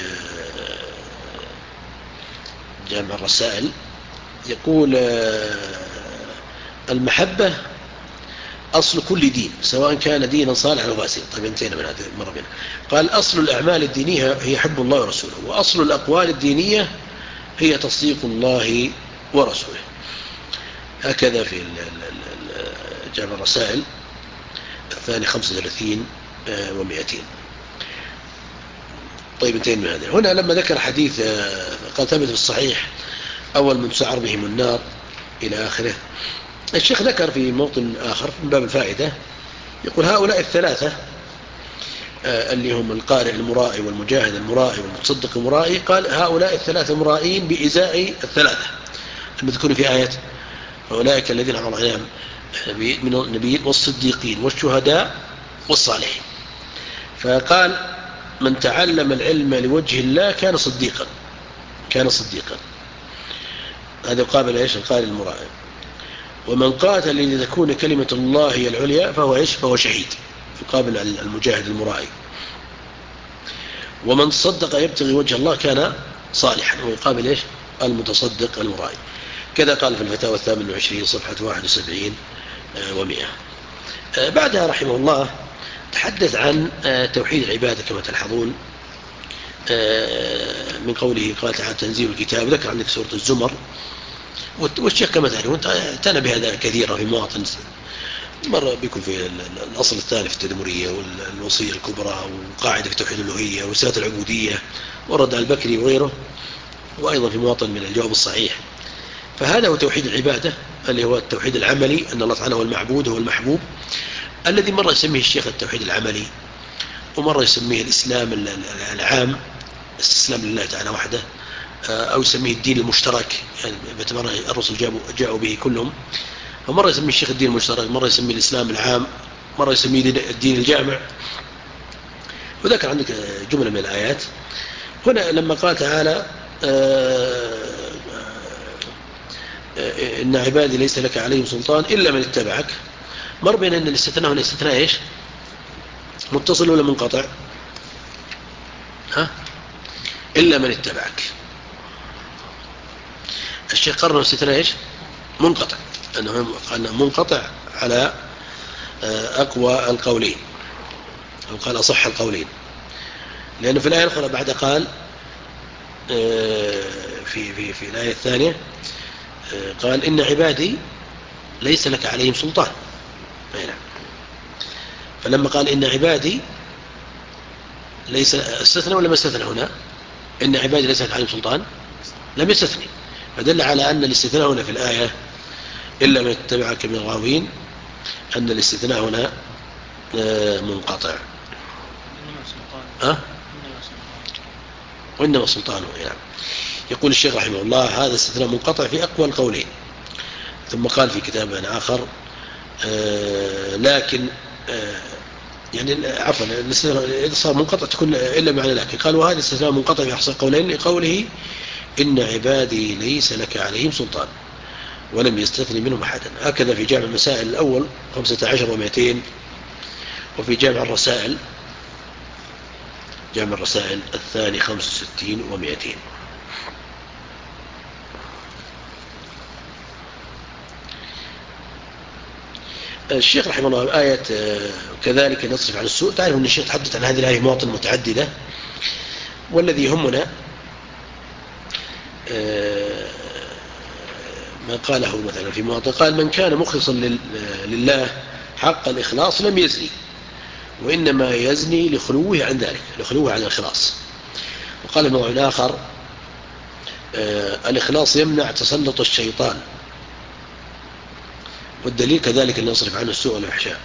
[SPEAKER 2] جامع الرسائل، يقول: المحبة أصل كل دين سواء كان دينا صالحا أو فاسدا. طيب انتهينا من هذا مرة منها. قال: أصل الأعمال الدينية هي حب الله ورسوله، وأصل الأقوال الدينية هي تصديق الله ورسوله. هكذا في جامع الرسائل الثاني 35 و200. طيب انتهينا من هذا. هنا لما ذكر حديث قال ثبت في الصحيح: أول من تسعر بهم النار إلى آخره، الشيخ ذكر في موطن آخر من باب الفائدة، يقول هؤلاء الثلاثة اللي هم القارئ المرائي والمجاهد المرائي والمتصدق المرائي، قال هؤلاء الثلاثة مرائين بإزاء الثلاثة المذكورين في آية أولئك الذين أنعم الله عليهم من النبيين والصديقين والشهداء والصالحين. فقال من تعلم العلم لوجه الله كان صديقا، كان صديقا، هذا يقابل ايش؟ القارئ المرائي. ومن قاتل لتكون كلمة الله هي العليا فهو ايش؟ فهو شهيد، يقابل المجاهد المرائي. ومن صدق يبتغي وجه الله كان صالحا، ويقابل ايش؟ المتصدق المرائي. كذا قال في الفتاوى 28 صفحة 71 و100. بعدها رحمه الله تحدث عن توحيد العبادة كما تلحظون من قوله قال تعالى تنزيل الكتاب، ذكر عندك سورة الزمر، والشيخ كما تعلمون تانا بهذا كثيرا في مواطن، مرة بيكون في الأصل الثاني في التدمرية والوصية الكبرى وقاعدة في توحيد الألوهية وسيرة العبودية والرد على البكري وغيره، وأيضا في مواطن من الجواب الصحيح. فهذا هو توحيد العبادة اللي هو التوحيد العملي، أن الله تعالى هو المعبود هو المحبوب، الذي مرة يسميه الشيخ التوحيد العملي، ومرة يسميه الإسلام العام، الاستسلام لله تعالى وحده، أو يسميه الدين المشترك، يعني باعتبار الرسل جاءوا به كلهم. فمرة يسميه الشيخ الدين المشترك، مرة يسميه الإسلام العام، مرة يسميه الدين الجامع. وذكر عندك جملة من الآيات. هنا لما قال تعالى إن عبادي ليس لك عليهم سلطان إلا من اتبعك، مر بين أن الاستثناء هنا استثناء إيش؟ متصل ولا منقطع؟ إلا من اتبعك. الشيخ قرر الاستثناء إيش؟ منقطع، أنه منقطع على أقوى القولين، أو قال أصح القولين، لأنه في الآية الأخرى بعد قال في الآية الثانية قال إن عبادي ليس لك عليهم سلطان. فلما قال إن عبادي ليس استثنى ولا ما استثنى هنا؟ إن عبادي ليس لك عليهم سلطان لم يستثني، فدل على أن الاستثناء هنا في الآية إلا من اتبعك من الغاوين، أن الاستثناء هنا منقطع. وإنما سلطانه يعني. يقول الشيخ رحمه الله هذا استثناء منقطع في أقوى القولين. ثم قال في كتاب آخر لكن يعني عفوا الاستثناء إذا صار منقطع تكون إلا معنى لكن، قال وهذا استثناء منقطع في أحسن قولين لقوله إن عبادي ليس لك عليهم سلطان، ولم يستثني منهم أحدا. هكذا في جامع المسائل الأول 15 و200، وفي جامع الرسائل الثاني 65 و200. الشيخ رحمه الله آية كذلك نصرف عن السوء، تعرف أن الشيخ تحدث عن هذه الآية مواطن متعددة، والذي يهمنا ما قاله مثلا في مواطن، قال من كان مخلصا لله حق الإخلاص لم يزني، وإنما يزني لخلوه عن ذلك، لخلوه عن الإخلاص. وقال موضوع آخر الإخلاص يمنع تسلط الشيطان، والدليل كذلك لنصرف عنه السوء والفحشاء.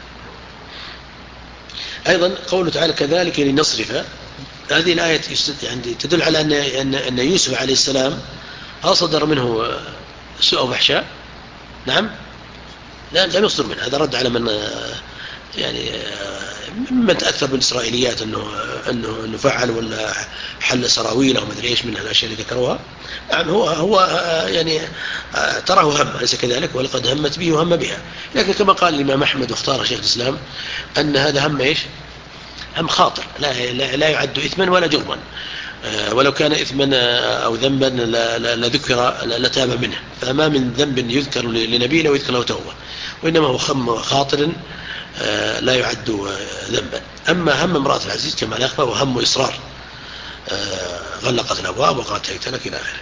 [SPEAKER 2] أيضا قوله تعالى كذلك لنصرف، هذه الآية يعني تدل على أن يوسف عليه السلام صدر منه سوء وفحشاء. نعم، لم يصدر منه. هذا رد على من يعني ممن تأثر بالإسرائيليات أنه فعل ولا حل سراويله وما أدري إيش من الأشياء اللي ذكروها. نعم، هو يعني تراه هم، أليس كذلك؟ ولقد همت به وهم بها. لكن كما قال الإمام أحمد واختار شيخ الإسلام أن هذا هم إيش؟ هم خاطر، لا يعد إثما ولا جرما، ولو كان إثما أو ذنبا لذكر لتاب منه. فما من ذنب يذكر لنبي لو يذكر له توبة، وإنما هو خاطر لا يعد ذنبا. أما هم امرأة العزيز كما لا يخفى وهم إصرار، غلقت الأبواب وقالت هيت لك إلى آخره.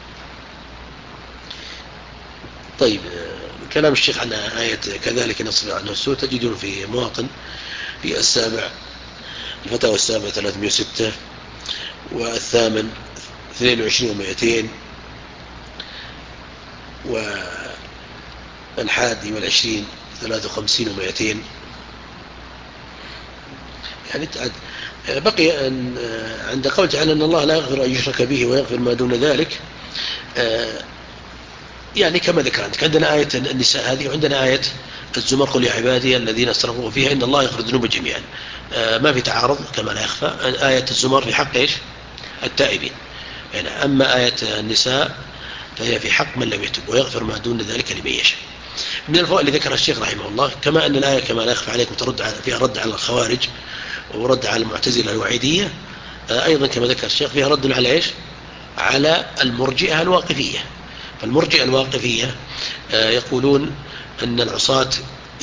[SPEAKER 2] طيب، كلام الشيخ عن آية كذلك نصرف عنه السوء تجدون في مواطن في الفتاوى 306 والثامن 22 و200 21 53 و200 يعني بقي أن عند قول تعالى أن الله لا يغفر أن يشرك به ويغفر ما دون ذلك، يعني كما ذكرت عندنا آية النساء هذه وعندنا آية الزمر قل يا عبادي الذين اسرفوا فيها إن الله يغفر الذنوب جميعا، ما في تعارض كما لا يخفى. آية الزمر في حق إيش؟ التائبين، يعني أما آية النساء فهي في حق من لم يتب ويغفر ما دون ذلك لمن يشاء. من الفوائد اللي ذكرها الشيخ رحمه الله كما أن الآية كما لا يخفى عليكم فيها رد على الخوارج ورد على المعتزلة الوعيدية، أيضا كما ذكر الشيخ فيها رد على إيش؟ على المرجئة الواقفية. فالمرجئة الواقفية يقولون أن العصاة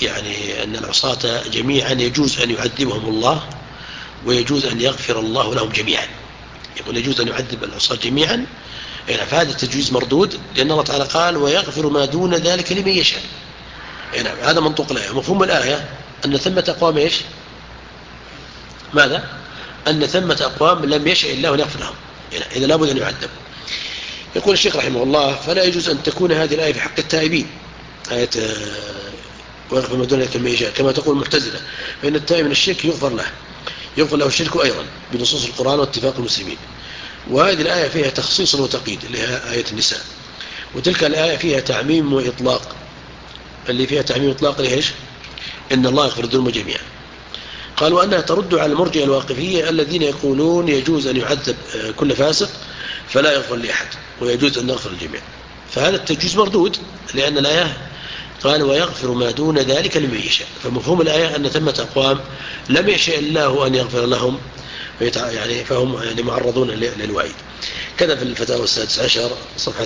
[SPEAKER 2] جميعا يجوز أن يعذبهم الله ويجوز أن يغفر الله لهم جميعا. يقول يجوز أن يعذب العصاة جميعا، يعني فهذا التجويز مردود لأن الله تعالى قال ويغفر ما دون ذلك لمن يشاء. يعني هذا منطق الآية. مفهوم الآية أن ثمة أقوام إيش؟ ماذا؟ أن ثمة أقوام لم يشاء الله أن يغفر لهم، يعني إذا لابد أن يعذب. يقول الشيخ رحمه الله فلا يجوز أن تكون هذه الآية في حق التائبين، آية ويغفر ما دون ذلك لمن يشاء كما تقول المعتزلة، فإن التائب من الشرك يغفر له الشرك أيضا بنصوص القرآن واتفاق المسلمين. وهذه الآية فيها تخصيص وتقييد اللي هي آية النساء، وتلك الآية فيها تعميم وإطلاق، اللي فيها تعميم وإطلاق ليش؟ إن الله يغفر الذنوب جميعا. قالوا أنها ترد على المرجئة الواقفية الذين يقولون يجوز أن يعذب كل فاسق فلا يغفر لأحد ويجوز أن يغفر الجميع. فهذا التجويز مردود لأن الآية قال ويغفر ما دون ذلك لمن يشاء. فمفهوم الآية أن ثمة أقوام لم يشاء الله أن يغفر لهم، يعني فهم يعني معرضون للوعيد. كذا في الفتاوى السادس عشر صفحة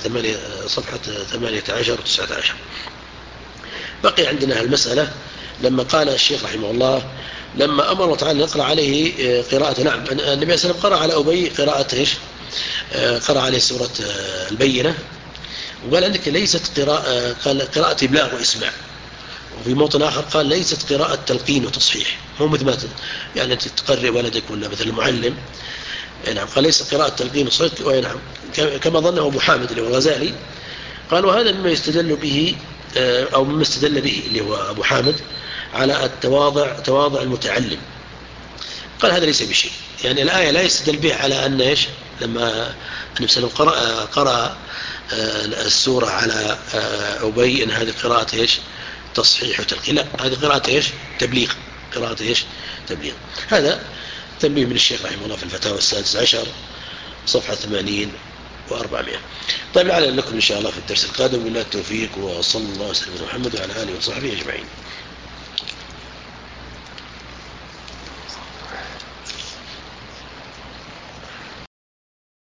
[SPEAKER 2] 18 و 19. بقي عندنا المسألة لما قال الشيخ رحمه الله لما أمر تعالى نقرأ عليه قراءة، نعم النبي صلى الله عليه وسلم قرأ على أبي قراءة إيش؟ قرأ عليه سورة البينة، وقال عندك ليست قراءة إبلاغ وإسماع. وفي موطن آخر قال ليست قراءة تلقين وتصحيح، مو مثل ما يعني أنت تقرئ ولدك ولا مثل المعلم. نعم قال ليس قراءة تلقين وتصحيح، نعم كما ظنه أبو حامد اللي هو الغزالي. قال وهذا مما يستدل به أو مما استدل به اللي هو أبو حامد على تواضع المتعلم. قال هذا ليس بشيء، يعني الآية لا يستدل به على أن إيش لما النبي صلى الله عليه وسلم قرأ السورة على أبي أن هذه قراءة إيش؟ تصحيح وتلقين، لا هذه قراءة إيش؟ تبليغ، قراءة إيش؟ تبليغ. هذا تنبيه من الشيخ رحمه الله في الفتاوى السادس عشر صفحة 80 و400. طيب لعل لكم إن شاء الله في الدرس القادم، بالله التوفيق، وصلى الله وسلم على محمد وعلى آله وصحبه أجمعين.